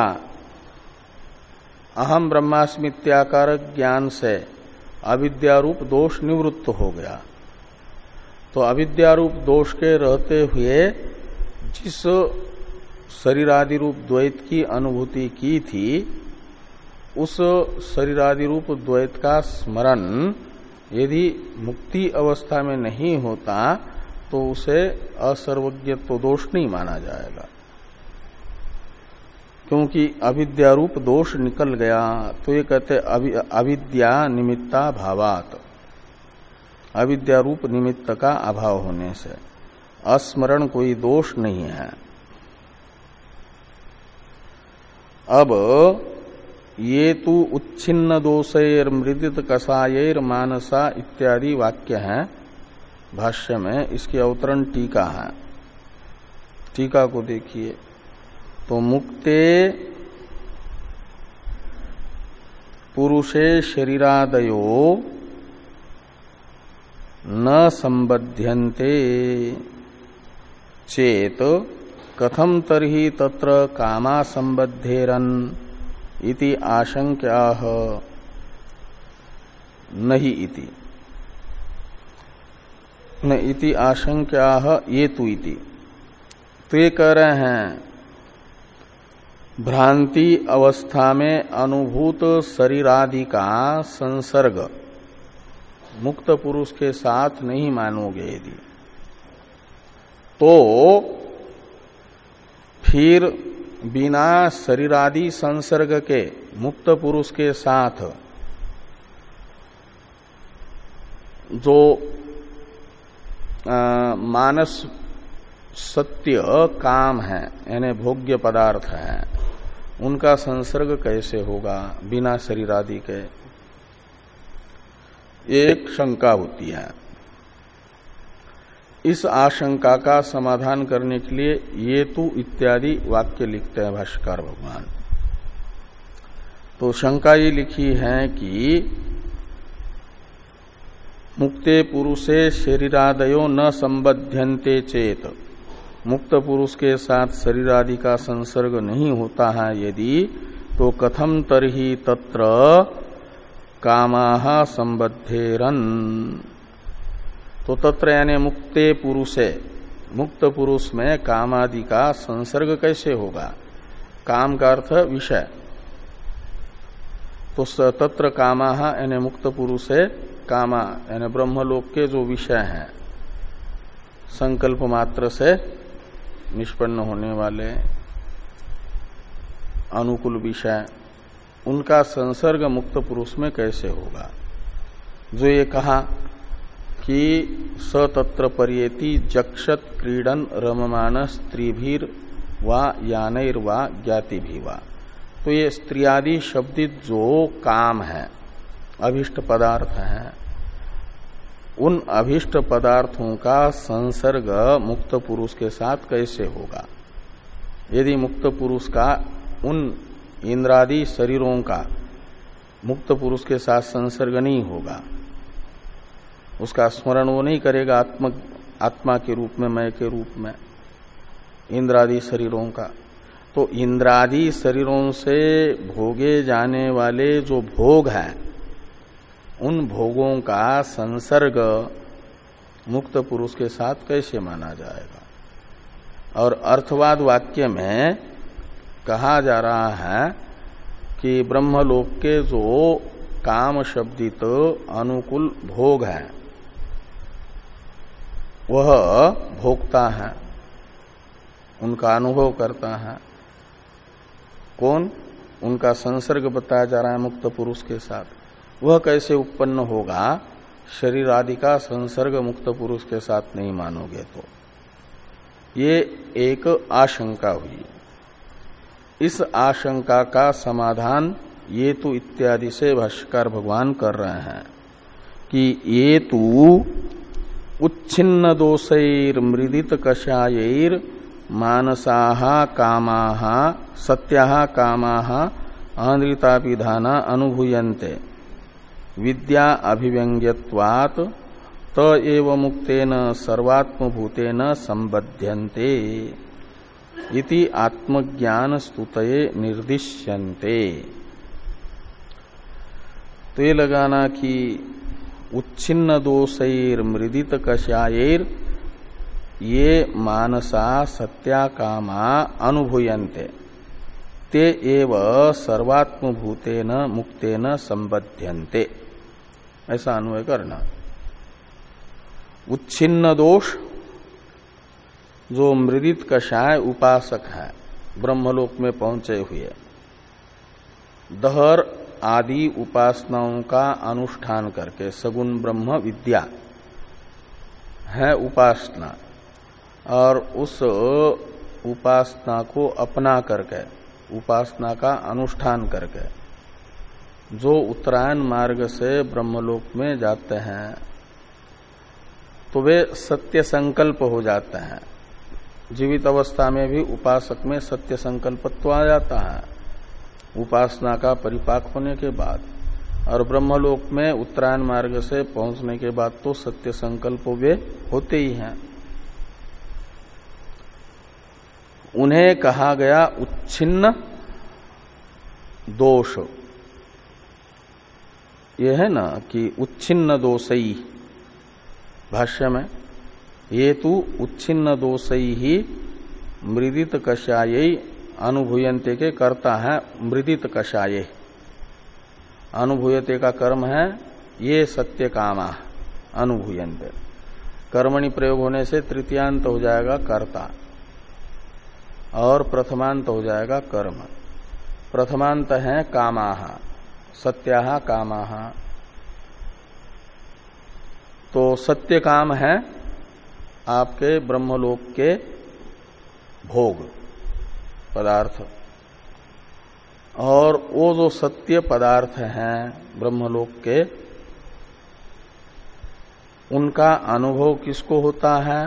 [SPEAKER 1] अहम ब्रह्मास्मित्याकारक ज्ञान से अविद्यारूप दोष निवृत्त हो गया। तो अविद्यारूप दोष के रहते हुए जिस शरीरादि रूप द्वैत की अनुभूति की थी, उस शरीरादि रूप द्वैत का स्मरण यदि मुक्ति अवस्था में नहीं होता तो उसे असर्वज्ञत्व दोष नहीं माना जाएगा, क्योंकि अविद्यारूप दोष निकल गया। तो ये कहते अविद्या निमित्ता भावात, अविद्यारूप निमित्त का अभाव होने से अस्मरण कोई दोष नहीं है। अब ये तु उच्छिन्न दोषैर मृदित कषायैर मानसा इत्यादि वाक्य हैं भाष्य में। इसकी अवतरण टीका है, टीका को देखिए। तो मुक्ते पुरुषे शरीरादयो न संबध्यन्ते चेत कथम तर्हि तत्र कामा संबद्धेरन इति आशंक्याः नहि इति न इति आशंक्याः ये तु इति। तो ये कह रहे हैं भ्रांति अवस्था में अनुभूत शरीरादि का संसर्ग मुक्त पुरुष के साथ नहीं मानोगे यदि, तो फिर बिना शरीरादि संसर्ग के मुक्त पुरुष के साथ जो आ, मानस सत्य काम है यानी भोग्य पदार्थ है, उनका संसर्ग कैसे होगा बिना शरीरादि के? एक शंका होती है। इस आशंका का समाधान करने के लिए ये तु इत्यादि वाक्य लिखते हैं भाष्यकार भगवान। तो शंका ये लिखी है कि मुक्ते पुरुषे शरीरादयो न संबध्यन्ते चेत, मुक्त पुरुष के साथ शरीरादि का संसर्ग नहीं होता है यदि, तो कथम तरहि तत्र कामाः संबद्धेरन। तो तत्र यानी मुक्ते पुरुषे, मुक्त पुरुष में कामादि का संसर्ग कैसे होगा? काम का अर्थ विषय। तो तत्र कामाः यानी मुक्त पुरुषे कामा यानी ब्रह्मलोक के जो विषय हैं, संकल्प मात्र से निष्पन्न होने वाले अनुकूल विषय, उनका संसर्ग मुक्त पुरुष में कैसे होगा? जो ये कहा कि स तत्र पर्येति जक्षत क्रीडन रममान स्त्रीभीर वा यानैर वा ज्ञातिभि वा। तो ये स्त्रियादि शब्दित जो काम है, अभिष्ट पदार्थ हैं, उन अभिष्ट पदार्थों का संसर्ग मुक्त पुरुष के साथ कैसे होगा? यदि मुक्त पुरुष का उन इंद्रादि शरीरों का मुक्त पुरुष के साथ संसर्ग नहीं होगा, उसका स्मरण वो नहीं करेगा आत्म आत्मा के रूप में, मैं के रूप में, इंद्रादि शरीरों का, तो इंद्रादि शरीरों से भोगे जाने वाले जो भोग हैं उन भोगों का संसर्ग मुक्त पुरुष के साथ कैसे माना जाएगा। और अर्थवाद वाक्य में कहा जा रहा है कि ब्रह्मलोक के जो काम शब्दित अनुकूल भोग है वह भोगता है, उनका अनुभव करता है। कौन? उनका संसर्ग बताया जा रहा है मुक्त पुरुष के साथ। वह कैसे उत्पन्न होगा? शरीर आदि का संसर्ग मुक्त पुरुष के साथ नहीं मानोगे तो। ये एक आशंका हुई। इस आशंका का समाधान ये तो इत्यादि से भाष्यकार भगवान कर रहे हैं कि ये तो उच्छिन्न दोषैर मृदित कषायैर मानसाः कामाः सत्याः कामाः आन्द्रितापिधाना अनुभूयन्ते विद्या अभिव्यंग्यत्वात् त एव मुक्तेन सर्वात्मभूतेन संबध्यन्ते इति आत्मज्ञान स्तुतये निर्दिश्यन्ते। तो ये लगाना कि उच्छिन्न दोषैर मृदित कषायैर ये मानसा सत्या कामा अनुभूयन्ते ते एव सर्वात्मभूतेन मुक्तेन संबध्यन्ते, ऐसा अन्वय करना। उच्छिन्न दोष जो मृदित कषाय उपासक है ब्रह्मलोक में पहुंचे हुए, दहर आदि उपासनाओं का अनुष्ठान करके, सगुण ब्रह्म विद्या है उपासना, और उस उपासना को अपना करके, उपासना का अनुष्ठान करके जो उत्तरायण मार्ग से ब्रह्मलोक में जाते हैं तो वे सत्य संकल्प हो जाते हैं। जीवित अवस्था में भी उपासक में सत्य संकल्पत्व आ जाता है उपासना का परिपाक होने के बाद, और ब्रह्मलोक में उत्तरायण मार्ग से पहुंचने के बाद तो सत्य संकल्प वे होते ही हैं। उन्हें कहा गया उच्छिन्न दोष। यह है ना कि उच्छिन्न दोषई, भाष्य में ये तो उच्छिन्न दोषई ही मृदित कषायै अनुभूयन्ते के कर्ता है। मृदित कषाये अनुभूयते का कर्म है ये सत्य कामा अनुभूयन्ते। कर्मणि प्रयोग होने से तृतीयांत हो जाएगा कर्ता और प्रथमांत हो जाएगा कर्म। प्रथमांत है कामाः, सत्याः कामाः। तो सत्य काम है आपके ब्रह्मलोक के भोग पदार्थ, और वो जो सत्य पदार्थ हैं ब्रह्मलोक के, उनका अनुभव किसको होता है?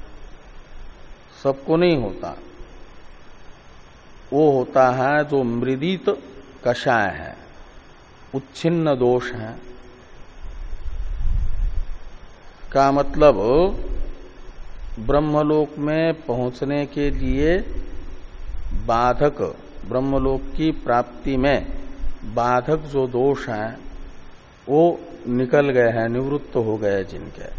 [SPEAKER 1] सबको नहीं होता। वो होता है जो मृदित कषाय है, उच्छिन्न दोष है। का मतलब ब्रह्मलोक में पहुंचने के लिए बाधक, ब्रह्मलोक की प्राप्ति में बाधक जो दोष हैं वो निकल गए हैं, निवृत्त हो गए जिनके,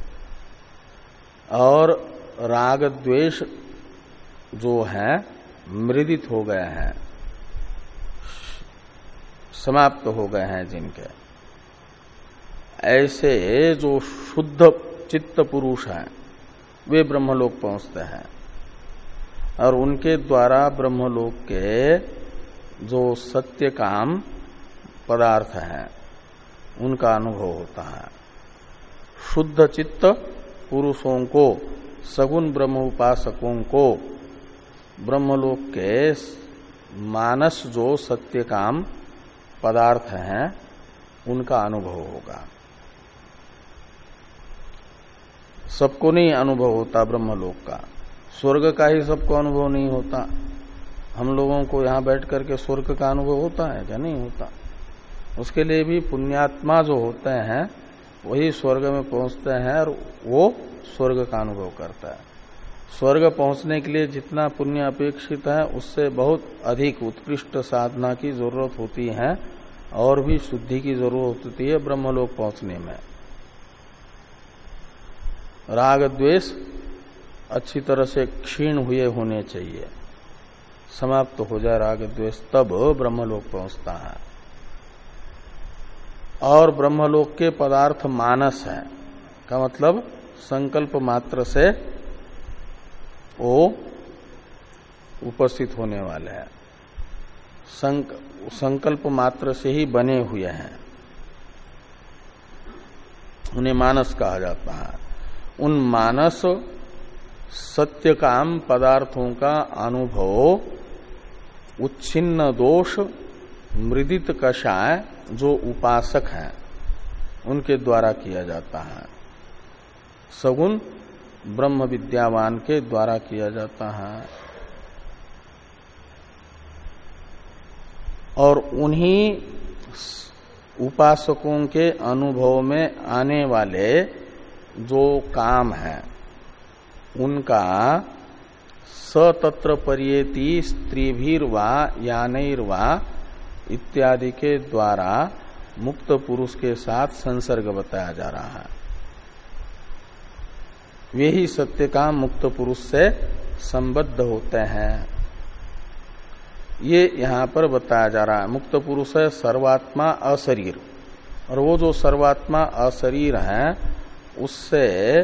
[SPEAKER 1] और राग द्वेष जो है मृदित हो गए हैं, समाप्त हो गए हैं जिनके। ऐसे जो शुद्ध चित्त पुरुष हैं वे ब्रह्मलोक पहुंचते हैं, और उनके द्वारा ब्रह्मलोक के जो सत्य काम पदार्थ हैं उनका अनुभव होता है। शुद्ध चित्त पुरुषों को, सगुण ब्रह्म उपासकों को ब्रह्मलोक के मानस जो सत्य काम पदार्थ हैं उनका अनुभव होगा। सबको नहीं अनुभव होता ब्रह्मलोक का, स्वर्ग का ही सबको अनुभव नहीं होता, हम लोगों को यहाँ बैठ करके स्वर्ग का अनुभव होता है क्या? नहीं होता। उसके लिए भी पुण्यात्मा जो होते हैं वही स्वर्ग में पहुंचते हैं और वो स्वर्ग का अनुभव करता है। स्वर्ग पहुंचने के लिए जितना पुण्य अपेक्षित है उससे बहुत अधिक उत्कृष्ट साधना की जरूरत होती है और भी शुद्धि की जरूरत होती है ब्रह्मलोक पहुंचने में। राग द्वेष अच्छी तरह से क्षीण हुए होने चाहिए, समाप्त तो हो जाए राग द्वेष, तब ब्रह्मलोक पहुंचता है। और ब्रह्मलोक के पदार्थ मानस है का मतलब संकल्प मात्र से वो उपस्थित होने वाले हैं, संक, संकल्प मात्र से ही बने हुए हैं, उन्हें मानस कहा जाता है। उन मानस सत्य काम पदार्थों का अनुभव उच्छिन्न दोष मृदित कषाय जो उपासक हैं उनके द्वारा किया जाता है, सगुण ब्रह्म विद्यावान के द्वारा किया जाता है। और उन्हीं उपासकों के अनुभव में आने वाले जो काम है उनका सतत्र पर्येति स्त्रीभिर्वा यानैर्वा इत्यादि के द्वारा मुक्त पुरुष के साथ संसर्ग बताया जा रहा है। वे ही सत्य काम मुक्त पुरुष से संबद्ध होते हैं, ये यहां पर बताया जा रहा है। मुक्त पुरुष है सर्वात्मा अशरीर, और वो जो सर्वात्मा अशरीर है उससे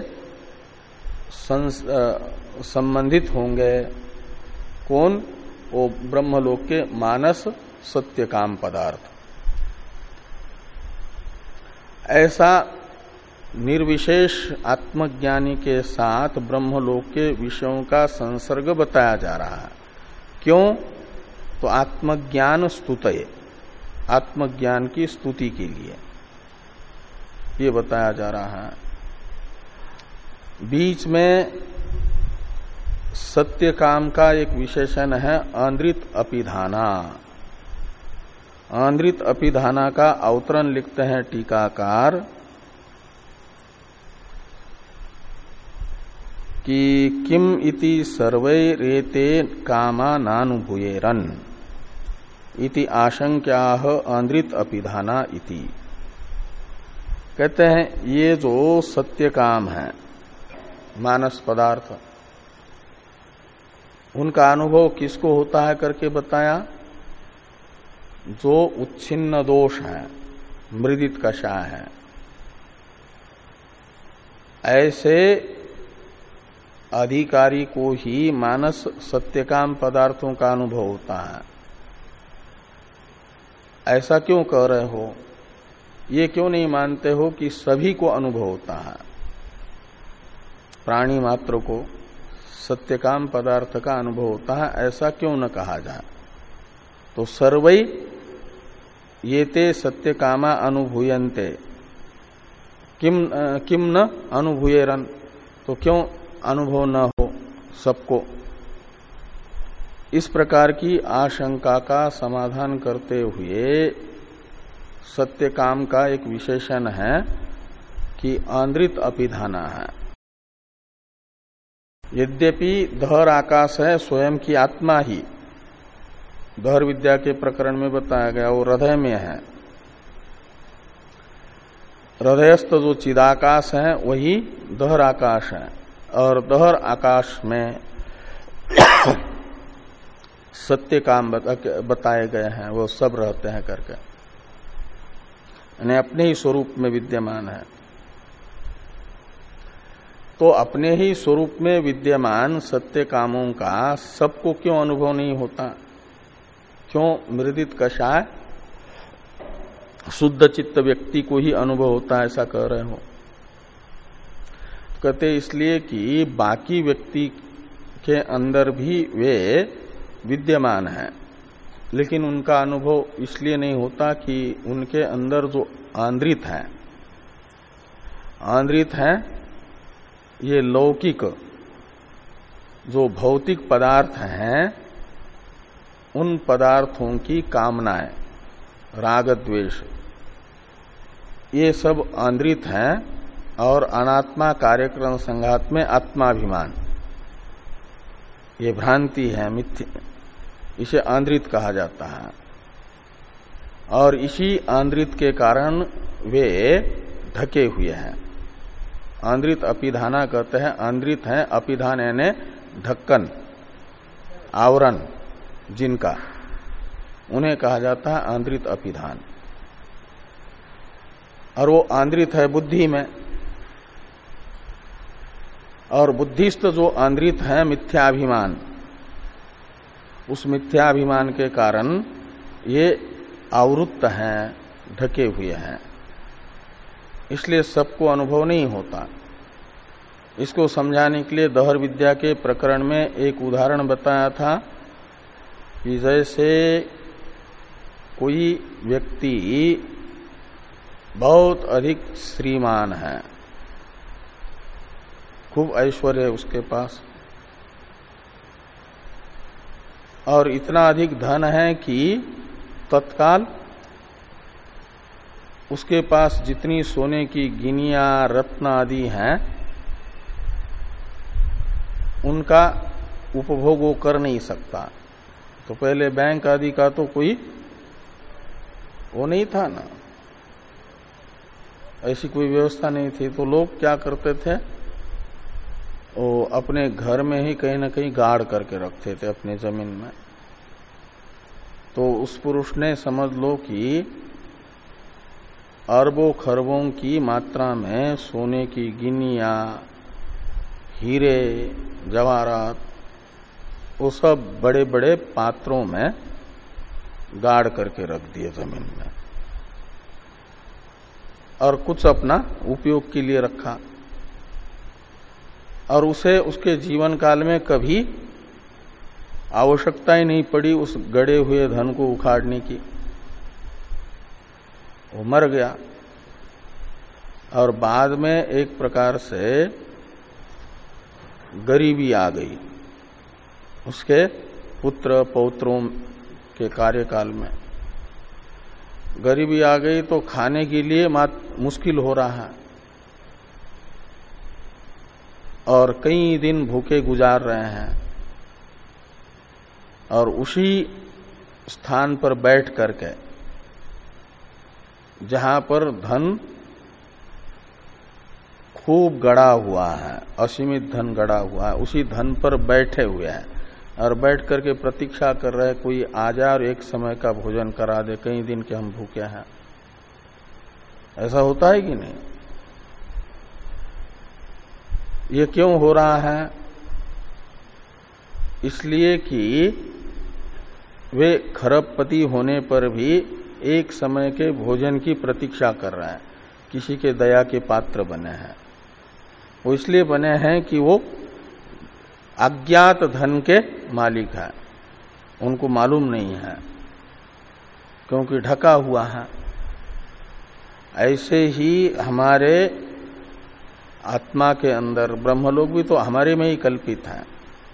[SPEAKER 1] संबंधित होंगे कौन? वो ब्रह्मलोक के मानस सत्य काम पदार्थ। ऐसा निर्विशेष आत्मज्ञानी के साथ ब्रह्मलोक के विषयों का संसर्ग बताया जा रहा है। क्यों? तो आत्मज्ञान स्तुतये, आत्मज्ञान की स्तुति के लिए ये बताया जा रहा है। बीच में सत्य काम का एक विशेषण है आंद्रित अपिधाना। आंद्रित अपिधाना का अवतरण लिखते हैं टीकाकार कि किम इति सर्वै रेते कामा नानुभूयेरन इति आशंक्याह आंद्रित अपिधाना इति। कहते हैं ये जो सत्य काम है मानस पदार्थ, उनका अनुभव किसको होता है करके बताया? जो उच्छिन्न दोष है, मृदित कषाय है, ऐसे अधिकारी को ही मानस सत्यकाम पदार्थों का अनुभव होता है। ऐसा क्यों कह रहे हो? ये क्यों नहीं मानते हो कि सभी को अनुभव होता है? प्राणी मात्र को सत्यकाम पदार्थ का अनुभव होता है, ऐसा क्यों न कहा जाए? तो सर्वै ये ते सत्यकामा अनुभूयन्ते किम किम न अनुभूयेरन, तो क्यों अनुभव न हो सबको? इस प्रकार की आशंका का समाधान करते हुए सत्यकाम का एक विशेषण है कि आंद्रित अपिधाना है। यद्यपि धर आकाश है स्वयं की आत्मा ही, धर विद्या के प्रकरण में बताया गया, वो हृदय में है। हृदयस्थ जो चिदाकाश है वही दहर आकाश है, और दहर आकाश में सत्य काम बताए गए हैं, वो सब रहते हैं करके, यानी अपने ही स्वरूप में विद्यमान है। तो अपने ही स्वरूप में विद्यमान सत्य कामों का सबको क्यों अनुभव नहीं होता? क्यों मृदित कषाय शुद्ध चित्त व्यक्ति को ही अनुभव होता है, ऐसा कह रहे हो? कहते इसलिए कि बाकी व्यक्ति के अंदर भी वे विद्यमान हैं, लेकिन उनका अनुभव इसलिए नहीं होता कि उनके अंदर जो आंद्रित है, आंद्रित है ये लौकिक जो भौतिक पदार्थ हैं उन पदार्थों की कामनाएं, राग द्वेष, ये सब आंद्रित हैं। और अनात्मा कार्यक्रम संघात में आत्माभिमान, ये भ्रांति है, मिथ्य, इसे आंद्रित कहा जाता है। और इसी आंद्रित के कारण वे ढके हुए हैं। आंद्रित अपिधाना कहते हैं, आंद्रित है, अपिधान यानी ढक्कन, आवरण जिनका, उन्हें कहा जाता है आंद्रित अपिधान। और वो आंद्रित है बुद्धि में। और बुद्धिस्थ जो आंद्रित है मिथ्याभिमान, उस मिथ्याभिमान के कारण ये आवृत्त हैं, ढके हुए हैं, इसलिए सबको अनुभव नहीं होता। इसको समझाने के लिए दहर विद्या के प्रकरण में एक उदाहरण बताया था कि जैसे कोई व्यक्ति बहुत अधिक श्रीमान है, खूब ऐश्वर्य है उसके पास, और इतना अधिक धन है कि तत्काल उसके पास जितनी सोने की गिनिया रत्न आदि हैं उनका उपभोग वो कर नहीं सकता। तो पहले बैंक आदि का तो कोई वो नहीं था ना, ऐसी कोई व्यवस्था नहीं थी। तो लोग क्या करते थे, वो अपने घर में ही कहीं ना कहीं गाड़ करके रखते थे अपनी जमीन में। तो उस पुरुष ने समझ लो कि अरबों खरबों की मात्रा में सोने की गिनिया, हीरे जवाहरात, वो सब बड़े बड़े पात्रों में गाड़ करके रख दिए जमीन में, और कुछ अपना उपयोग के लिए रखा। और उसे उसके जीवन काल में कभी आवश्यकता ही नहीं पड़ी उस गड़े हुए धन को उखाड़ने की। वो मर गया और बाद में एक प्रकार से गरीबी आ गई उसके पुत्र पौत्रों के कार्यकाल में। गरीबी आ गई तो खाने के लिए मुश्किल हो रहा है और कई दिन भूखे गुजार रहे हैं। और उसी स्थान पर बैठ करके, जहां पर धन खूब गड़ा हुआ है, असीमित धन गड़ा हुआ है, उसी धन पर बैठे हुए हैं और बैठ करके प्रतीक्षा कर रहे, कोई आ जाए और एक समय का भोजन करा दे, कई दिन के हम भूखे हैं। ऐसा होता है कि नहीं? ये क्यों हो रहा है? इसलिए कि वे खरबपति होने पर भी एक समय के भोजन की प्रतीक्षा कर रहे हैं, किसी के दया के पात्र बने हैं। वो इसलिए बने हैं कि वो अज्ञात धन के मालिक है, उनको मालूम नहीं है क्योंकि ढका हुआ है। ऐसे ही हमारे आत्मा के अंदर ब्रह्मलोक भी तो हमारे में ही कल्पित है,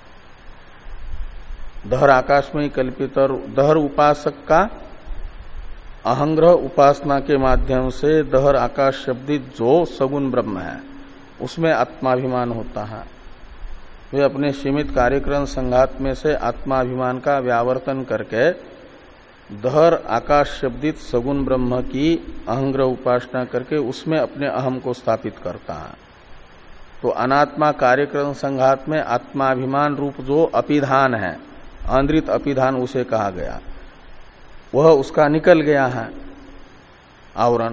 [SPEAKER 1] दहर आकाश में ही कल्पित। और दहर उपासक का अहंग्रह उपासना के माध्यम से दहर आकाश शब्दित जो सगुण ब्रह्म है उसमें आत्माभिमान होता है। वे अपने सीमित कार्यक्रम संघात में से आत्माभिमान का व्यावर्तन करके दहर आकाश शब्दित सगुण ब्रह्म की अहंग्रह उपासना करके उसमें अपने अहम को स्थापित करता है। तो अनात्मा कार्यक्रम संघात में आत्माभिमान रूप जो अपिधान है, आंद्रित अपिधान उसे कहा गया, वह उसका निकल गया है आवरण।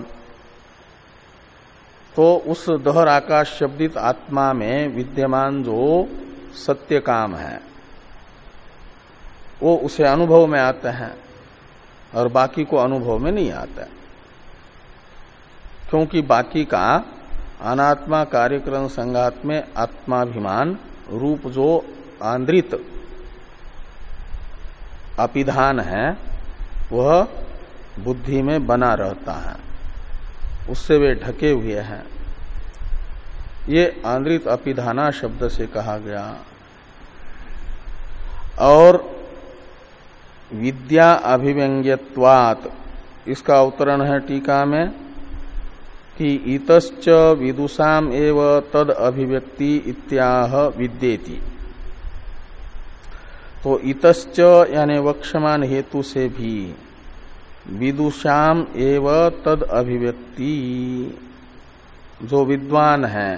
[SPEAKER 1] तो उस दहर आकाश शब्दित आत्मा में विद्यमान जो सत्य काम है वो उसे अनुभव में आते हैं और बाकी को अनुभव में नहीं आता, क्योंकि बाकी का अनात्मा कार्यक्रम संघात में आत्माभिमान रूप जो आंद्रित अपिधान है वह बुद्धि में बना रहता है, उससे वे ढके हुए हैं। ये आंद्रित अपिधाना शब्द से कहा गया। और विद्या अभिव्यंग्यत्वात्, इसका अवतरण है टीका में कि इतश्च विदुषाम एव तद अभिव्यक्ति इत्याह विद्येति। तो इतश्च यानी वक्षमान हेतु से भी विदुषाम एव तद अभिव्यक्ति, जो विद्वान है,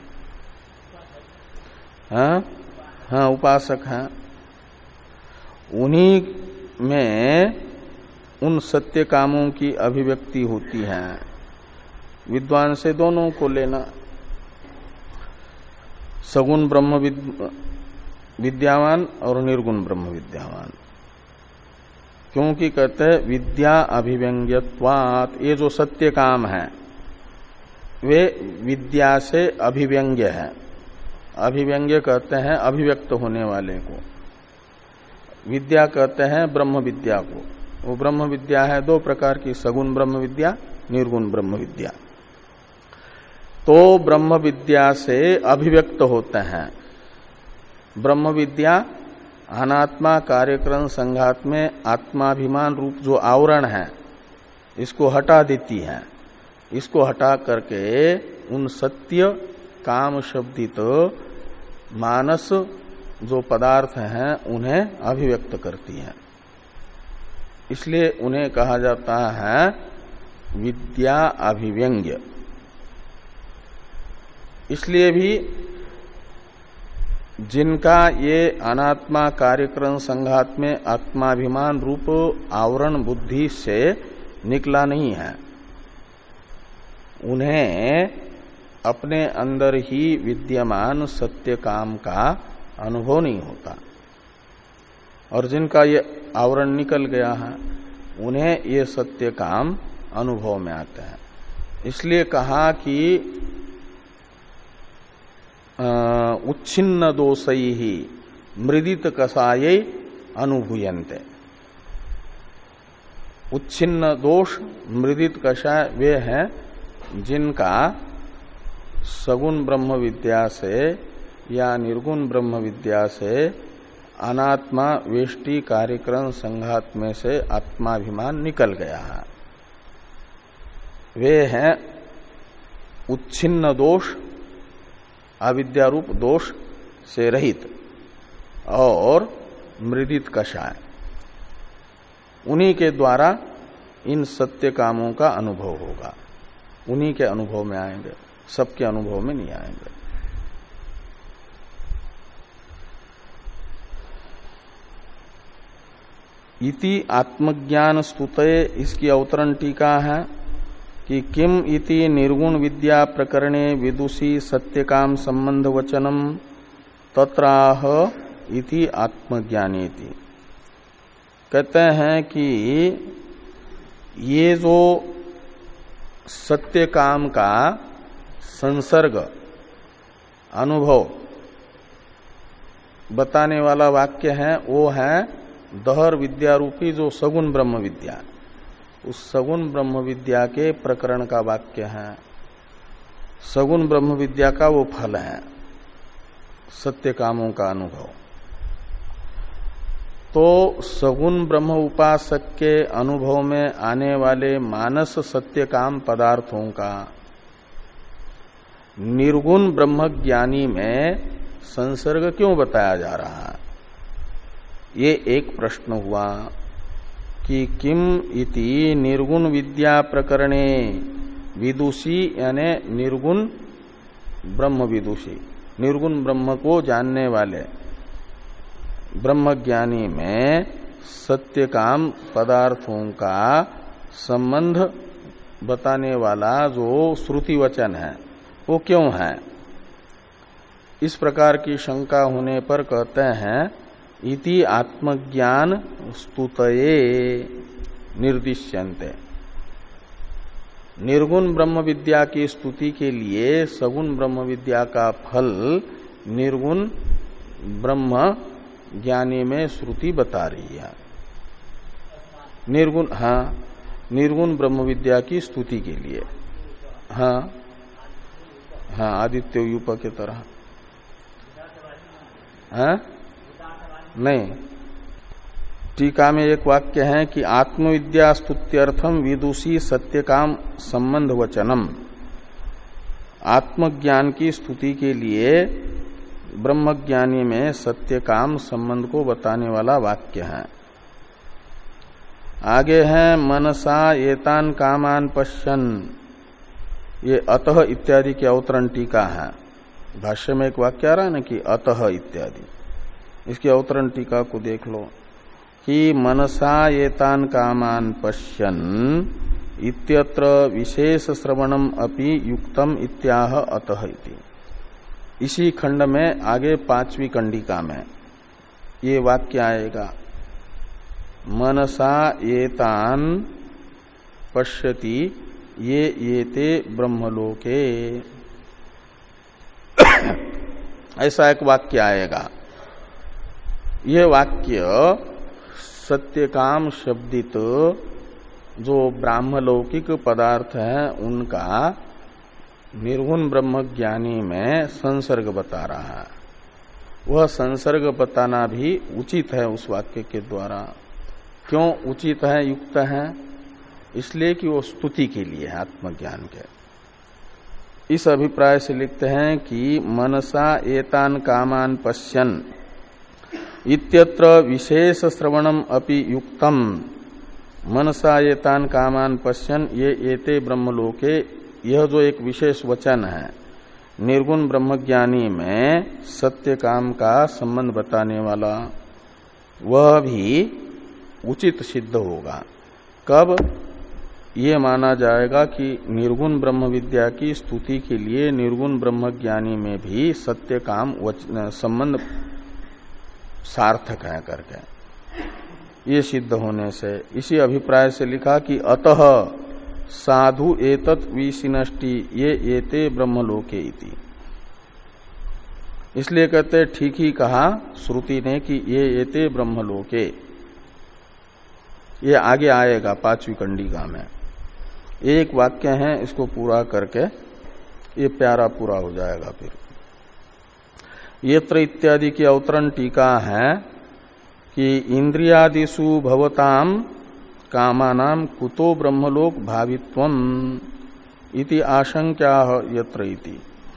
[SPEAKER 1] हाँ हाँ उपासक हैं, उन्हीं में उन सत्य कामों की अभिव्यक्ति होती है। विद्वान से दोनों को लेना, सगुण ब्रह्म विद्यावान और निर्गुण ब्रह्म विद्यावान। क्योंकि कहते हैं विद्या अभिव्यंग्यत्वात्, ये जो सत्य काम है वे विद्या से अभिव्यंग्य है। अभिव्यंग्य कहते हैं अभिव्यक्त होने वाले को, विद्या कहते हैं ब्रह्म विद्या को। वो ब्रह्म विद्या है दो प्रकार की, सगुण ब्रह्म विद्या, निर्गुण ब्रह्म विद्या। तो ब्रह्म विद्या से अभिव्यक्त होते हैं। ब्रह्म विद्या अनात्मा कार्यक्रम संघात में आत्माभिमान रूप जो आवरण है इसको हटा देती है। इसको हटा करके उन सत्य काम शब्दित मानस जो पदार्थ हैं उन्हें अभिव्यक्त करती है। इसलिए उन्हें कहा जाता है विद्या अभिव्यंग्य। इसलिए भी जिनका ये अनात्मा कार्यक्रम संघात में आत्माभिमान रूप आवरण बुद्धि से निकला नहीं है, उन्हें अपने अंदर ही विद्यमान सत्य काम का अनुभव नहीं होता। और जिनका ये आवरण निकल गया है उन्हें ये सत्य काम अनुभव में आते हैं। इसलिए कहा कि उच्छिन्न दोषई ही मृदित कषाय अनुभूयन्ते। उच्छिन्न दोष मृदित कषाय वे हैं जिनका सगुण ब्रह्म विद्या से या निर्गुण ब्रह्म विद्या से अनात्मा वेष्टि कार्यक्रम संघात में से आत्माभिमान निकल गया है। वे हैं उच्छिन्न दोष, अविद्यारूप दोष से रहित और मृदित कषाय। उन्हीं के द्वारा इन सत्य कामों का अनुभव होगा, उन्हीं के अनुभव में आएंगे, सबके अनुभव में नहीं आएंगे। इति आत्मज्ञान स्तुतये, इसकी अवतरण टीका है कि किम इति निर्गुण विद्या प्रकरणे विदुषी सत्यकाम संबंध वचनम तत्राह इति आत्मज्ञानेति। कहते हैं कि ये जो सत्य काम का संसर्ग अनुभव बताने वाला वाक्य है वो है दहर विद्या रूपी जो सगुण ब्रह्म विद्या, उस सगुण ब्रह्म विद्या के प्रकरण का वाक्य है। सगुण ब्रह्म विद्या का वो फल है सत्य कामों का अनुभव। तो सगुण ब्रह्म उपासक के अनुभव में आने वाले मानस सत्य काम पदार्थों का निर्गुण ब्रह्म ज्ञानी में संसर्ग क्यों बताया जा रहा है, ये एक प्रश्न हुआ कि किम इति निर्गुण विद्या प्रकरणे विदुषी यानी निर्गुण ब्रह्म विदुषी, निर्गुण ब्रह्म को जानने वाले ब्रह्मज्ञानी में सत्य काम पदार्थों का संबंध बताने वाला जो श्रुति वचन है वो क्यों है। इस प्रकार की शंका होने पर कहते हैं इति आत्मज्ञान स्तुतये निर्दिश्यन्ते। निर्गुण ब्रह्म विद्या की स्तुति के लिए सगुण ब्रह्म विद्या का फल निर्गुण ब्रह्म ज्ञानी में श्रुति बता रही है। निर्गुण, हाँ, निर्गुण ब्रह्म विद्या की स्तुति के लिए, हाँ हाँ आदित्य यूप के तरह, हाँ नहीं, टीका में एक वाक्य है कि आत्मविद्या स्तुत्यर्थम विदुषी सत्यकाम संबंध वचनम। आत्मज्ञान की स्तुति के लिए ब्रह्मज्ञानी में सत्यकाम संबंध को बताने वाला वाक्य है। आगे है मनसा एतान कामान पश्यन, ये अतः इत्यादि की अवतरण टीका है। भाष्य में एक वाक्य आ रहा है ना कि अतः इत्यादि, इसकी अवतरण टीका को देख लो कि मनसा एतान कामान पश्यन इत्यत्र विशेष श्रवणम अपि युक्तम इत्याह अतः इति। इसी खंड में आगे पांचवी कंडिका में ये वाक्य आएगा, मनसा एतान पश्यति ये एते ब्रह्मलोके। ऐसा एक वाक्य आएगा। ये वाक्य सत्यकाम शब्दित जो ब्राह्मलौकिक पदार्थ है उनका निर्गुण ब्रह्मज्ञानी में संसर्ग बता रहा है। वह संसर्ग बताना भी उचित है उस वाक्य के द्वारा। क्यों उचित है, युक्त है? इसलिए कि वो स्तुति के लिए है आत्मज्ञान के। इस अभिप्राय से लिखते हैं कि मनसा एतान कामान पश्यन इत्यत्र विशेष श्रवणम अपि युक्तम। मनसा एतान कामान पश्यन ये एते ब्रह्मलोके, यह जो एक विशेष वचन है निर्गुण ब्रह्मज्ञानी में सत्य काम का संबंध बताने वाला, वह भी उचित सिद्ध होगा। कब? ये माना जाएगा कि निर्गुण ब्रह्म विद्या की स्तुति के लिए निर्गुण ब्रह्मज्ञानी में भी सत्य काम संबंध सार्थक है करके, ये सिद्ध होने से इसी अभिप्राय से लिखा कि अतः साधु एतत् विशिनष्टि ये एते ब्रह्मलोके इति। इसलिए कहते ठीक ही कहा श्रुति ने कि ये एते ब्रह्मलोके। ये आगे आएगा पांचवी कंडिका में। एक वाक्य है, इसको पूरा करके ये प्यारा पूरा हो जाएगा। फिर यत्र इत्यादि की अवतरण टीका है कि इंद्रियादिषु भवताम कामानाम कुतो ब्रह्मलोक भावित्वम इति आशंक्या यत्र इति।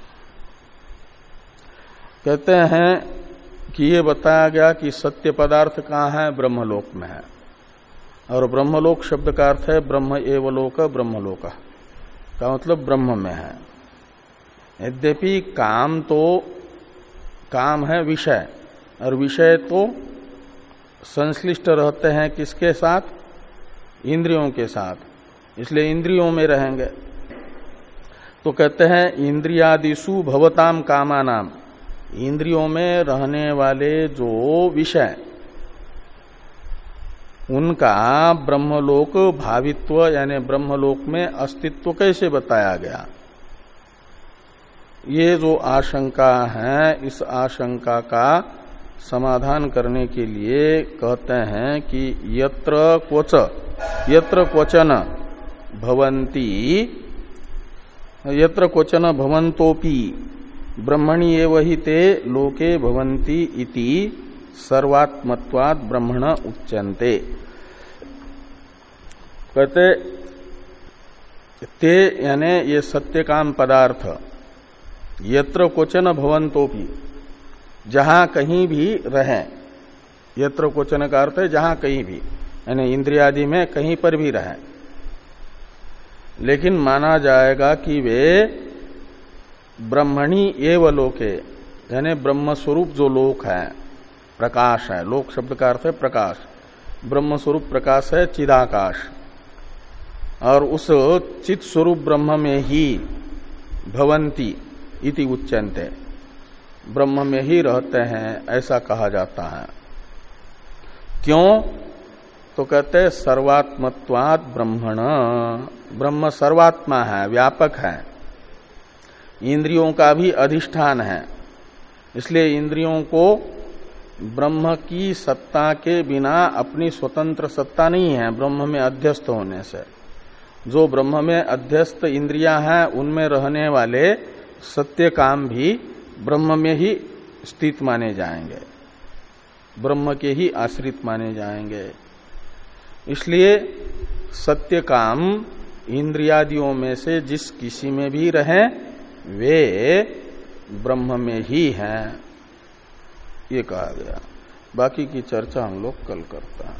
[SPEAKER 1] कहते हैं कि ये बताया गया कि सत्य पदार्थ कहाँ है? ब्रह्मलोक में है। और ब्रह्मलोक शब्द का अर्थ है ब्रह्म एवलोक, ब्रह्मलोक का मतलब ब्रह्म में है। यद्यपि काम तो काम है विषय, और विषय तो संश्लिष्ट रहते हैं किसके साथ? इंद्रियों के साथ, इसलिए इंद्रियों में रहेंगे। तो कहते हैं इंद्रियादिषु भवताम कामानाम, इंद्रियों में रहने वाले जो विषय उनका ब्रह्मलोक भावित्व यानी ब्रह्मलोक में अस्तित्व कैसे बताया गया? ये जो आशंका है, इस आशंका का समाधान करने के लिए कहते हैं कि यत्र क्वच यत्र क्वचन भवन्ति यत्र क्वचन भवन्तोपि ब्रह्मणि एव हि ते लोके भवन्ति इति सर्वात्मत्वात् ब्रह्मण उच्यन्ते। कहते ते यानी ये सत्यकाम पदार्थ यत्र क्वचन भवन्तोपि, जहां कहीं भी रहें। यत्र क्वचन का अर्थ है जहां कहीं भी, यानी इंद्रियादि में कहीं पर भी रहें। लेकिन माना जाएगा कि वे ब्रह्मणि एव लोके, यानी ब्रह्म स्वरूप जो लोक है, प्रकाश है। लोक शब्द का अर्थ है प्रकाश। ब्रह्म स्वरूप प्रकाश है चिदाकाश, और उस चित स्वरूप ब्रह्म में ही भवंती इति उच्यन्ते, ब्रह्म में ही रहते हैं, ऐसा कहा जाता है। क्यों? तो कहते सर्वात्मत्वात् ब्रह्मण, ब्रह्म सर्वात्मा है, व्यापक है, इंद्रियों का भी अधिष्ठान है। इसलिए इंद्रियों को ब्रह्म की सत्ता के बिना अपनी स्वतंत्र सत्ता नहीं है, ब्रह्म में अध्यस्त होने से। जो ब्रह्म में अध्यस्त इंद्रियां हैं उनमें रहने वाले सत्य काम भी ब्रह्म में ही स्थित माने जाएंगे। ब्रह्म के ही आश्रित माने जाएंगे। इसलिए सत्य काम इंद्रियादियों में से जिस किसी में भी रहे वे ब्रह्म में ही हैं, ये कहा गया। बाकी की चर्चा हम लोग कल करते हैं।